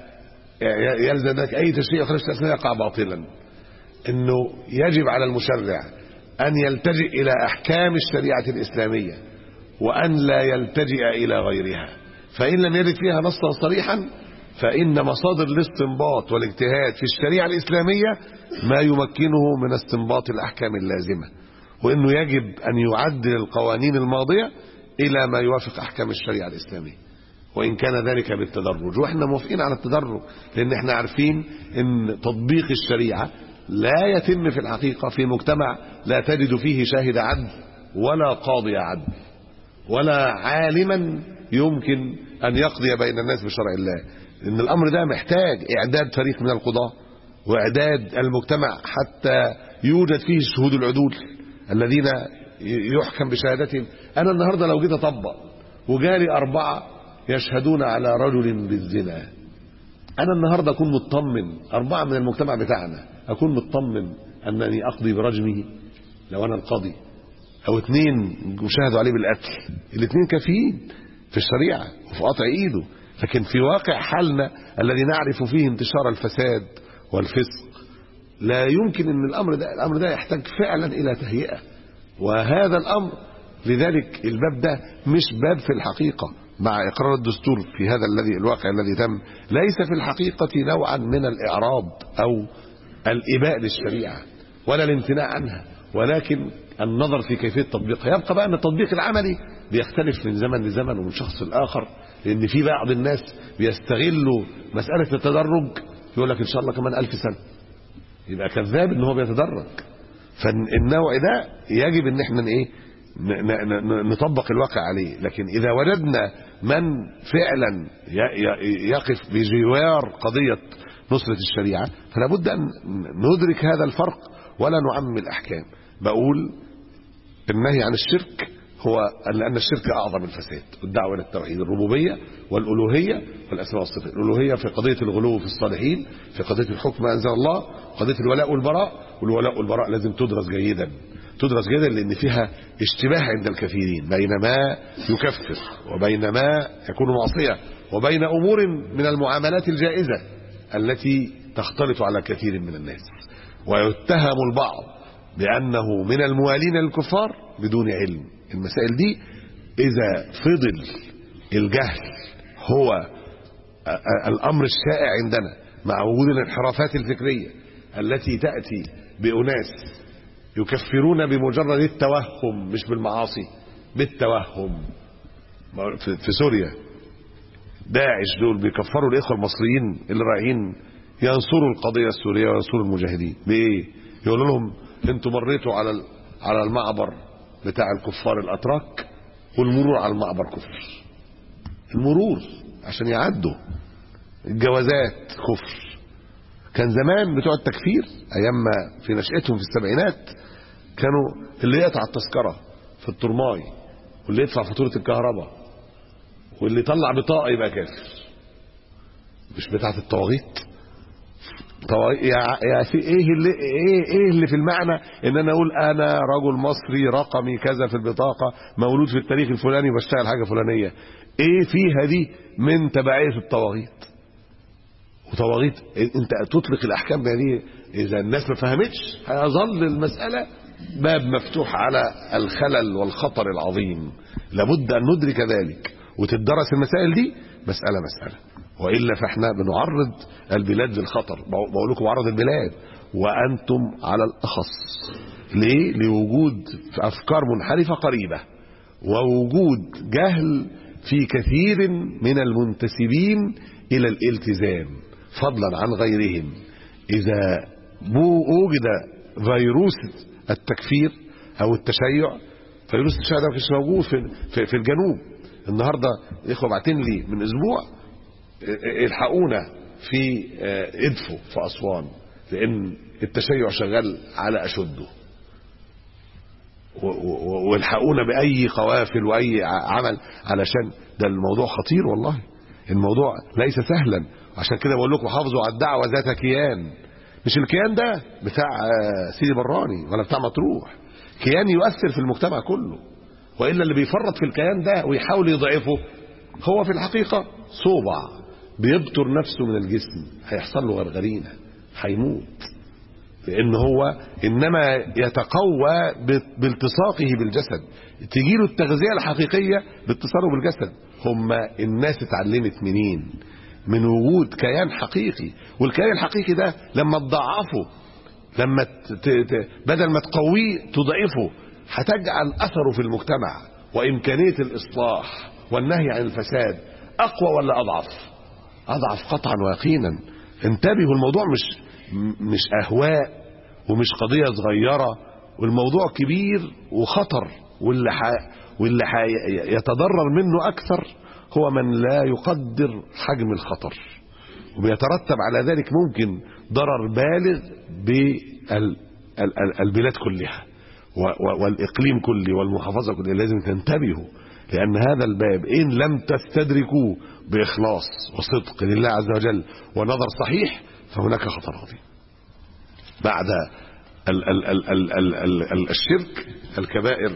يلزم ذلك اي تشريع يخالف الشريعه الاسلاميه يقع باطلا، انه يجب على المشرع ان يلتجئ الى احكام الشريعه الاسلاميه وان لا يلتجئ الى غيرها، فان لم يرد فيها نصا صريحا فان مصادر الاستنباط والاجتهاد في الشريعه الاسلاميه ما يمكنه من استنباط الاحكام اللازمه، وانه يجب ان يعدل القوانين الماضيه الى ما يوافق احكام الشريعه الاسلاميه، وان كان ذلك بالتدرج. واحنا موافقين على التدرج، لان احنا عارفين ان تطبيق الشريعه لا يتم في الحقيقه في مجتمع لا تجد فيه شاهد عدل ولا قاضي عدل ولا عالما يمكن ان يقضي بين الناس بشرع الله. ان الامر ده محتاج اعداد فريق من القضاه واعداد المجتمع حتى يوجد فيه شهود العدول الذين يحكم بشهادتهم. انا النهارده لو جيت اطبق وجالي اربعه يشهدون على رجل بالزنا، انا النهارده اكون مطمن، اربعه من المجتمع بتاعنا اكون مطمن انني اقضي برجمه لو انا القاضي، او اثنين يشهدوا عليه بالقتل، الاثنين كافيين في الشريعه وفي قطع ايده. لكن في واقع حالنا الذي نعرف فيه انتشار الفساد والفسق لا يمكن ان الامر ده الامر ده يحتاج فعلا الى تهيئه. وهذا الامر لذلك الباب ده مش باب في الحقيقه مع اقرار الدستور في هذا الذي الواقع الذي تم، ليس في الحقيقه نوعا من الاعراض او الاباء للشريعه ولا الامتناع عنها، ولكن النظر في كيفيه تطبيقها. يبقى بقى ان التطبيق العملي بيختلف من زمن لزمن ومن شخص لاخر، لان في بعض الناس بيستغلوا مساله التدرج، يقول لك ان شاء الله كمان ألف سنه، يبقى كذاب ان هو بيتدرج. فالنوع ده يجب ان احنا ايه نطبق الواقع عليه. لكن اذا وجدنا من فعلا يقف بجوار قضيه نصره الشريعه فلا بد ان ندرك هذا الفرق ولا نعمم الاحكام. بقول النهي عن الشرك هو لان الشرك اعظم الفساد، والدعوه الى التوحيد، الربوبيه والالوهيه والاسماء والصفات. الالوهيه في قضيه الغلو في الصالحين، في قضيه الحكم ما انزل الله، قضيه الولاء والبراء. والولاء والبراء لازم تدرس جيدا، تدرس جيدا لان فيها اشتباه عند الكثيرين بين ما يكفر وبين ما يكون معصيه وبين امور من المعاملات الجائزه التي تختلط على كثير من الناس، ويتهم البعض بأنه من الموالين للكفار بدون علم. المسائل دي إذا فضل الجهل هو الأمر الشائع عندنا مع وجود الانحرافات الفكرية التي تأتي بأناس يكفرون بمجرد التوهم، مش بالمعاصي، بالتوهم. في سوريا داعش دول بيكفروا الإخوة المصريين اللي رايحين ينصروا القضية السورية وينصروا المجاهدين بإيه؟ يقولوا لهم انتوا مريتوا على على المعبر بتاع الكفار الأتراك والمرور على المعبر كفر. المرور عشان يعدوا، الجوازات كفر. كان زمان بتوع التكفير ايام ما في نشأتهم في السبعينات كانوا اللي يقطع التذكرة في الترماي واللي يدفع فاتورة الكهرباء واللي يطلع بطاقة يبقى كافر. مش بتاعة الطواغيت. يا في ايه اللي ايه ايه اللي في المعنى ان انا اقول انا رجل مصري رقمي كذا في البطاقه، مولود في التاريخ الفلاني، بشتغل حاجه فلانيه، ايه فيها دي من تبعيه الطواغيت؟ وطواغيت انت تطلق الاحكام دي اذا الناس ما فهمتش هيظل المساله باب مفتوح على الخلل والخطر العظيم. لابد ان ندرك ذلك وتدرس المسائل دي مساله مساله، وإلا فإحنا بنعرض البلاد للخطر. بقول لكم بعرض البلاد وأنتم على الأخص. ليه؟ لوجود أفكار منحرفة قريبة ووجود جهل في كثير من المنتسبين إلى الالتزام فضلا عن غيرهم. إذا وجد فيروس التكفير أو التشيع، فيروس التشيع ده مش موجود في, في, في الجنوب. النهاردة إخوة بعتين لي من أسبوع الحقونا في ادفو في أسوان لأن التشيع شغال على أشده، والحقونا بأي قوافل وأي عمل علشان ده الموضوع خطير. والله الموضوع ليس سهلا. عشان كده بقول لكم حافظوا على الدعوة ذات كيان. مش الكيان ده بتاع سيدي براني ولا بتاع مطروح، كيان يؤثر في المجتمع كله. وإلا اللي بيفرط في الكيان ده ويحاول يضعفه هو في الحقيقة صوبع بيبتر نفسه من الجسم، هيحصل له غرغرينة، هيموت. لأن هو إنما يتقوى بالتصاقه بالجسد. تجيله التغذية الحقيقية باتصاله بالجسد. هم الناس اتعلمت منين؟ من وجود كيان حقيقي. والكيان الحقيقي ده لما تضعفه، لما ت... ت... بدل ما تقويه تضعفه، هتجعل أثره في المجتمع وإمكانية الإصلاح والنهي عن الفساد أقوى ولا أضعف؟ أضعف قطعا ويقينا. انتبهوا، الموضوع مش مش أهواء ومش قضية صغيرة، والموضوع كبير وخطر. واللي ح... واللي ح... يتضرر منه أكثر هو من لا يقدر حجم الخطر، وبيترتب على ذلك ممكن ضرر بالغ بالبلاد كلها والإقليم كله والمحافظة كلها. لازم تنتبهوا، لأن هذا الباب إن لم تستدركوه بإخلاص وصدق لله عز وجل ونظر صحيح فهناك خطر عظيم. بعد ال ال ال ال ال ال ال الشرك الكبائر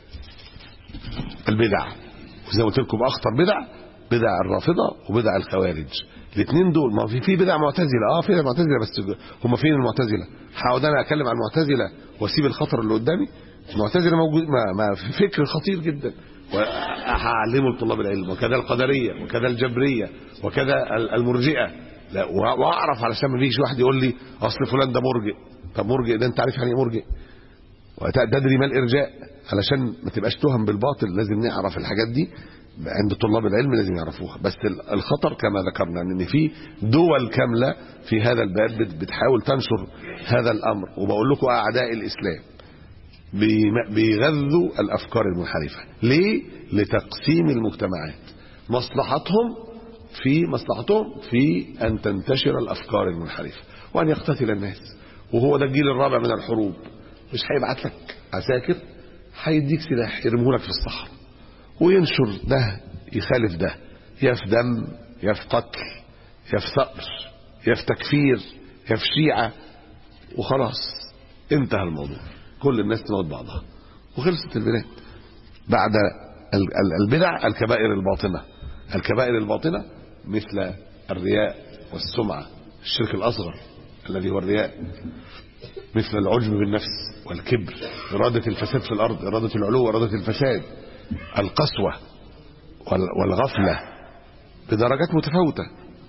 البدع، وزي ما قلت لكم أخطر بدع بدع الرافضة وبدع الخوارج. الاثنين دول ما في في بدع معتزلة، اه في بدع معتزلة، بس هم فين المعتزلة؟ هقعد انا اتكلم عن المعتزلة واسيب الخطر اللي قدامي؟ المعتزلة موجود ما, ما في فكر خطير جدا، وهعلمه لطلاب العلم. وكذا القدرية وكذا الجبرية وكذا المرجئة. لا، واعرف علشان ما يجيش واحد يقول لي اصل فلان ده مرجئ. طب مرجئ ده انت عارف يعني ايه مرجئ؟ وتدري ما الارجاء؟ علشان ما تبقاش تهم بالباطل لازم نعرف الحاجات دي عند طلاب العلم، لازم يعرفوها. بس الخطر كما ذكرنا ان في دول كاملة في هذا الباب بتحاول تنشر هذا الامر. وبقول لكم اعداء الاسلام بيغذوا الافكار المنحرفة. ليه؟ لتقسيم المجتمعات. مصلحتهم في مصلحتهم في ان تنتشر الافكار المنحرفة وان يقتتل الناس. وهو ده الجيل الرابع من الحروب. مش هيبعت لك عساكر، هيديك سلاح يرميه لك في الصحراء وينشر ده يخالف ده، يا في دم يا في قتل يا في ثأر يا في تكفير يا في شيعة، وخلاص انتهى الموضوع. كل الناس تموت بعضها وخلصت البلاد. بعد البدع الكبائر الباطنة. الكبائر الباطنة مثل الرياء والسمعة، الشرك الأصغر الذي هو الرياء، مثل العجب بالنفس والكبر، إرادة الفساد في الأرض، إرادة العلو، إرادة الفساد، القسوة والغفلة بدرجات متفاوتة.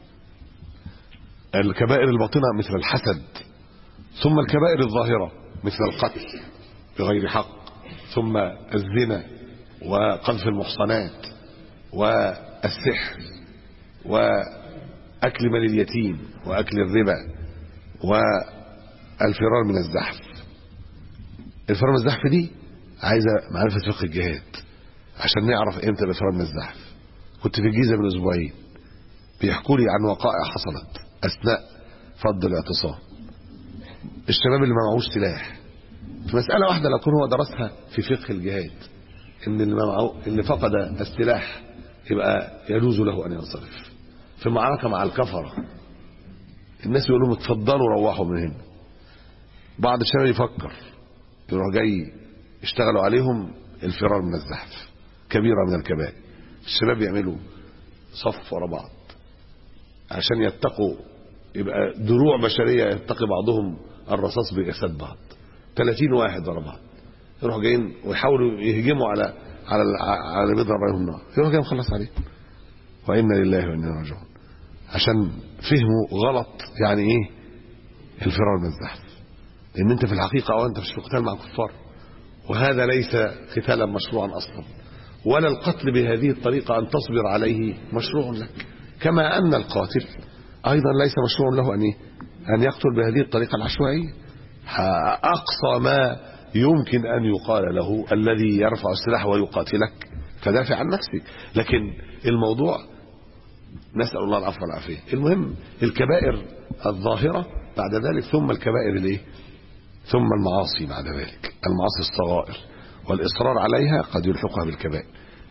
الكبائر الباطنة مثل الحسد، ثم الكبائر الظاهرة مثل القتل بغير حق، ثم الزنا وقذف المحصنات والسحر وأكل مال اليتيم وأكل الربا والفرار من الزحف. الفرار من الزحف دي عايزة معرفة فقه الجهاد عشان نعرف امتى الفرار من الزحف. كنت في الجيزة من أسبوعين بيحكوا لي عن وقائع حصلت أثناء فض الاعتصام. الشباب اللي ما معهوش سلاح في مسألة واحدة لو كان هو درسها في فقه الجهاد، ان اللي, معه اللي فقد السلاح يبقى يجوز له ان ينصرف. في معركة مع الكفرة الناس يقولوا اتفضلوا روحوا من هنا، بعض الشباب يفكر يروح جاي يشتغلوا عليهم الفرار من الزحف، كبيرة من الكبائر. الشباب يعملوا صف ورا بعض عشان يتقوا، يبقى دروع بشرية يتقي بعضهم الرصاص بجسد بعض، ثلاثين واحد ورا بعض يروحوا جايين ويحاولوا يهجموا على على على بيضرب عليهم النار، يروحوا جايين مخلص عليه. وإنا لله وإنا راجعون، عشان فهموا غلط يعني ايه الفرار من الزحف. لان انت في الحقيقة او انت في قتال مع الكفار، وهذا ليس قتالا مشروعا اصلا، ولا القتل بهذه الطريقة ان تصبر عليه مشروع لك، كما ان القاتل ايضا ليس مشروع له ان ان يقتل بهذه الطريقة العشوائية. اقصى ما يمكن ان يقال له الذي يرفع السلاح ويقاتلك فدافع عن نفسك، لكن الموضوع نسأل الله العفو والعافية. المهم الكبائر الظاهرة بعد ذلك، ثم الكبائر الايه ثم المعاصي بعد ذلك، المعاصي الصغائر والإصرار عليها قد يلحقها بالكبائر.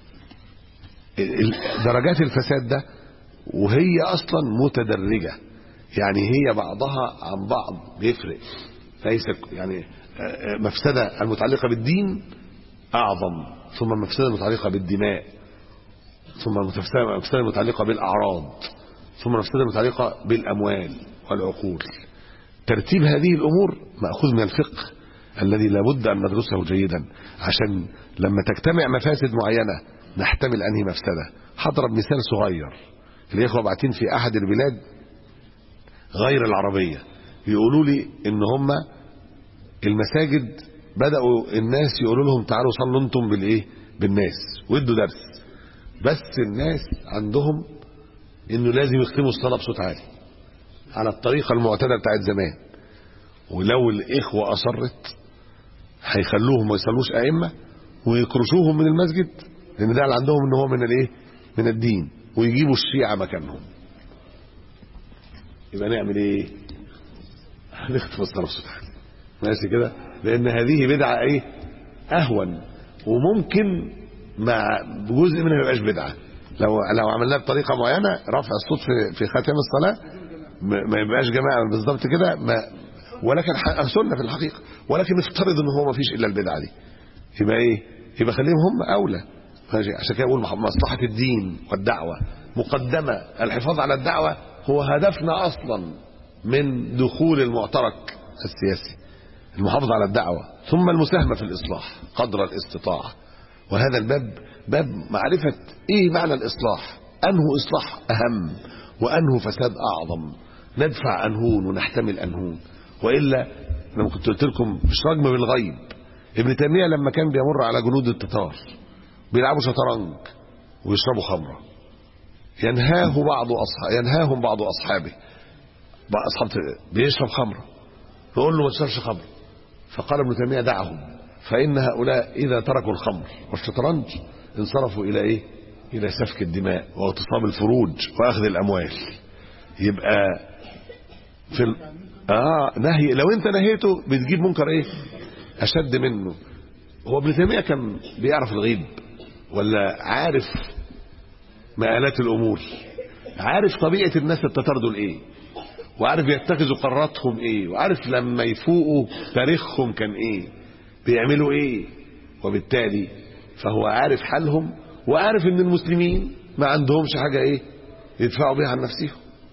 درجات الفساد ده وهي أصلا متدرجة، يعني هي بعضها عن بعض بيفرق، ليس يعني مفسدة المتعلقة بالدين أعظم، ثم المفسدة المتعلقة بالدماء، ثم المفسدة المتعلقة بالأعراض، ثم المفسدة المتعلقة بالأموال والعقول. ترتيب هذه الأمور مأخوذ من الفقه الذي لابد أن ندرسه جيدا، عشان لما تجتمع مفاسد معينة نحتمل أنهي مفسدة. هضرب مثال صغير، الإخوة باعتين في أحد البلاد غير العربية يقولوا لي إن هم المساجد بدأوا الناس يقولوا لهم تعالوا صلوا انتم بالإيه بالناس ويدوا درس، بس الناس عندهم إنه لازم يختموا الصلاة بصوت عالي على الطريقة المعتادة بتاعت زمان، ولو الإخوة أصرت هيخلوهم ما يصلوش أئمة ويكرشوهم من المسجد، لأن ده اللي عندهم إن هو من الإيه من الدين، ويجيبوا الشيعة مكانهم. يبقى نعمل إيه؟ هنختم الصلاة بصوت عالي ماشي كده، لأن هذه بدعة إيه أهون، وممكن مع جزء منها ما يبقاش بدعة. لو لو عملناها بطريقة معينة رفع الصوت في في خاتم الصلاة ما يبقاش جماعة بالظبط كده، ما ولكن سنة في الحقيقة، ولكن نفترض ان هو ما فيش الا البدعة دي، يبقى ايه يبقى خليهم هم اولى. عشان كده اقول مصلحة الدين والدعوة مقدمة، الحفاظ على الدعوة هو هدفنا اصلا من دخول المعترك السياسي، المحافظة على الدعوة، ثم المساهمة في الاصلاح قدر الاستطاعة. وهذا الباب باب معرفة ايه معنى الاصلاح، انه اصلاح اهم وانه فساد اعظم، ندفع انهون ونحتمل انهون. والا لما كنت قلت لكم مش رجم بالغيب، ابن تيمية لما كان بيمر على جنود التتار بيلعبوا شطرنج ويشربوا خمرة، ينهاه بعض اصحاب ينهاهم بعض اصحابه اصحاب بيشرب خمرة، يقول له ما تشربش خمرة، فقال ابن تيمية دعهم فإن هؤلاء إذا تركوا الخمر والشطرنج انصرفوا إلى إيه إلى سفك الدماء واغتصاب الفروج وأخذ الأموال. يبقى في ال... آه نهي، لو أنت نهيته بتجيب منكر إيه أشد منه. هو ابن تيمية كان بيعرف الغيب ولا عارف مآلات الأمور، عارف طبيعة الناس التتار دول إيه، وعارف يتخذوا قراراتهم إيه، وعارف لما يفوقوا تاريخهم كان إيه، بيعملوا ايه، وبالتالي فهو عارف حالهم، وعارف ان المسلمين ما عندهمش حاجة ايه يدفعوا بيها عن نفسهم،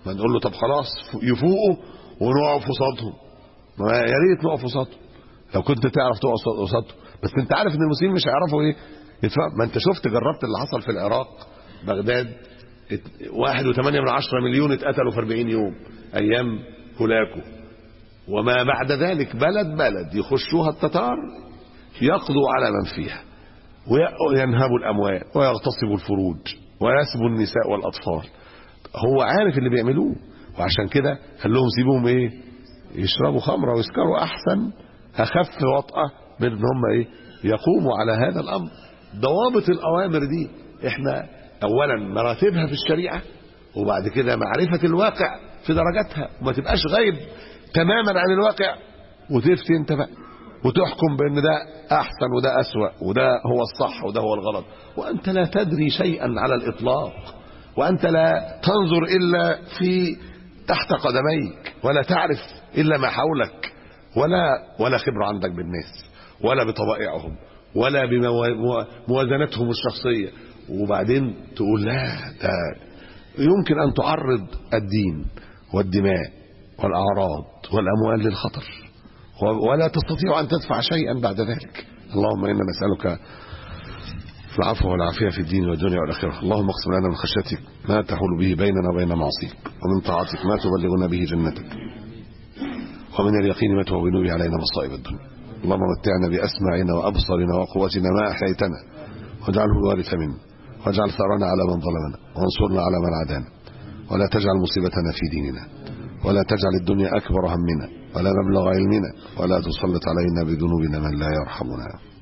ما نقول له طب خلاص يفوقوا ونقف قصادهم، ما يا ريت نقف قصادهم لو كنت تعرف تقف قصادهم، بس انت عارف ان المسلمين مش هيعرفوا ايه يتفهم. ما انت شفت جربت اللي حصل في العراق بغداد، واحد وثمانية من عشرة مليون اتقتلوا في أربعين يوم ايام هولاكو، وما بعد ذلك بلد بلد يخشوها التتار يقضوا على من فيها وينهبوا الاموال ويغتصبوا الفروج ويسبوا النساء والاطفال. هو عارف اللي بيعملوه، وعشان كده قال لهم سيبوهم ايه يشربوا خمره ويسكروا احسن اخف وطأة من ان هم ايه يقوموا على هذا الامر. ضوابط الاوامر دي احنا اولا مراتبها في الشريعه، وبعد كده معرفه الواقع في درجاتها، وما تبقاش غايب تماما عن الواقع وتفتي انت بقى وتحكم بان ده احسن وده اسوأ وده هو الصح وده هو الغلط، وانت لا تدري شيئا على الاطلاق، وانت لا تنظر الا في تحت قدميك، ولا تعرف الا ما حولك، ولا ولا خبره عندك بالناس ولا بطبائعهم ولا بموازنتهم الشخصيه، وبعدين تقول لا ده يمكن ان تعرض الدين والدماء والاعراض والاموال للخطر ولا تستطيع ان تدفع شيئا بعد ذلك. اللهم انا نسالك العفو والعافيه في الدين والدنيا والاخره. اللهم اقسم لنا من خشيتك ما تحول به بيننا وبين معصيك، ومن طاعتك ما تبلغنا به جنتك، ومن اليقين ما تهون به علينا مصائب الدنيا. اللهم متعنا باسماعنا وابصارنا وقوتنا ما احييتنا، واجعله الوارث منا، واجعل ثارنا على من ظلمنا، وانصرنا على من عادانا، ولا تجعل مصيبتنا في ديننا، ولا تجعل الدنيا اكبر همنا ولا مبلغ علمنا، ولا تسلط علينا بذنوبنا من لا يرحمنا.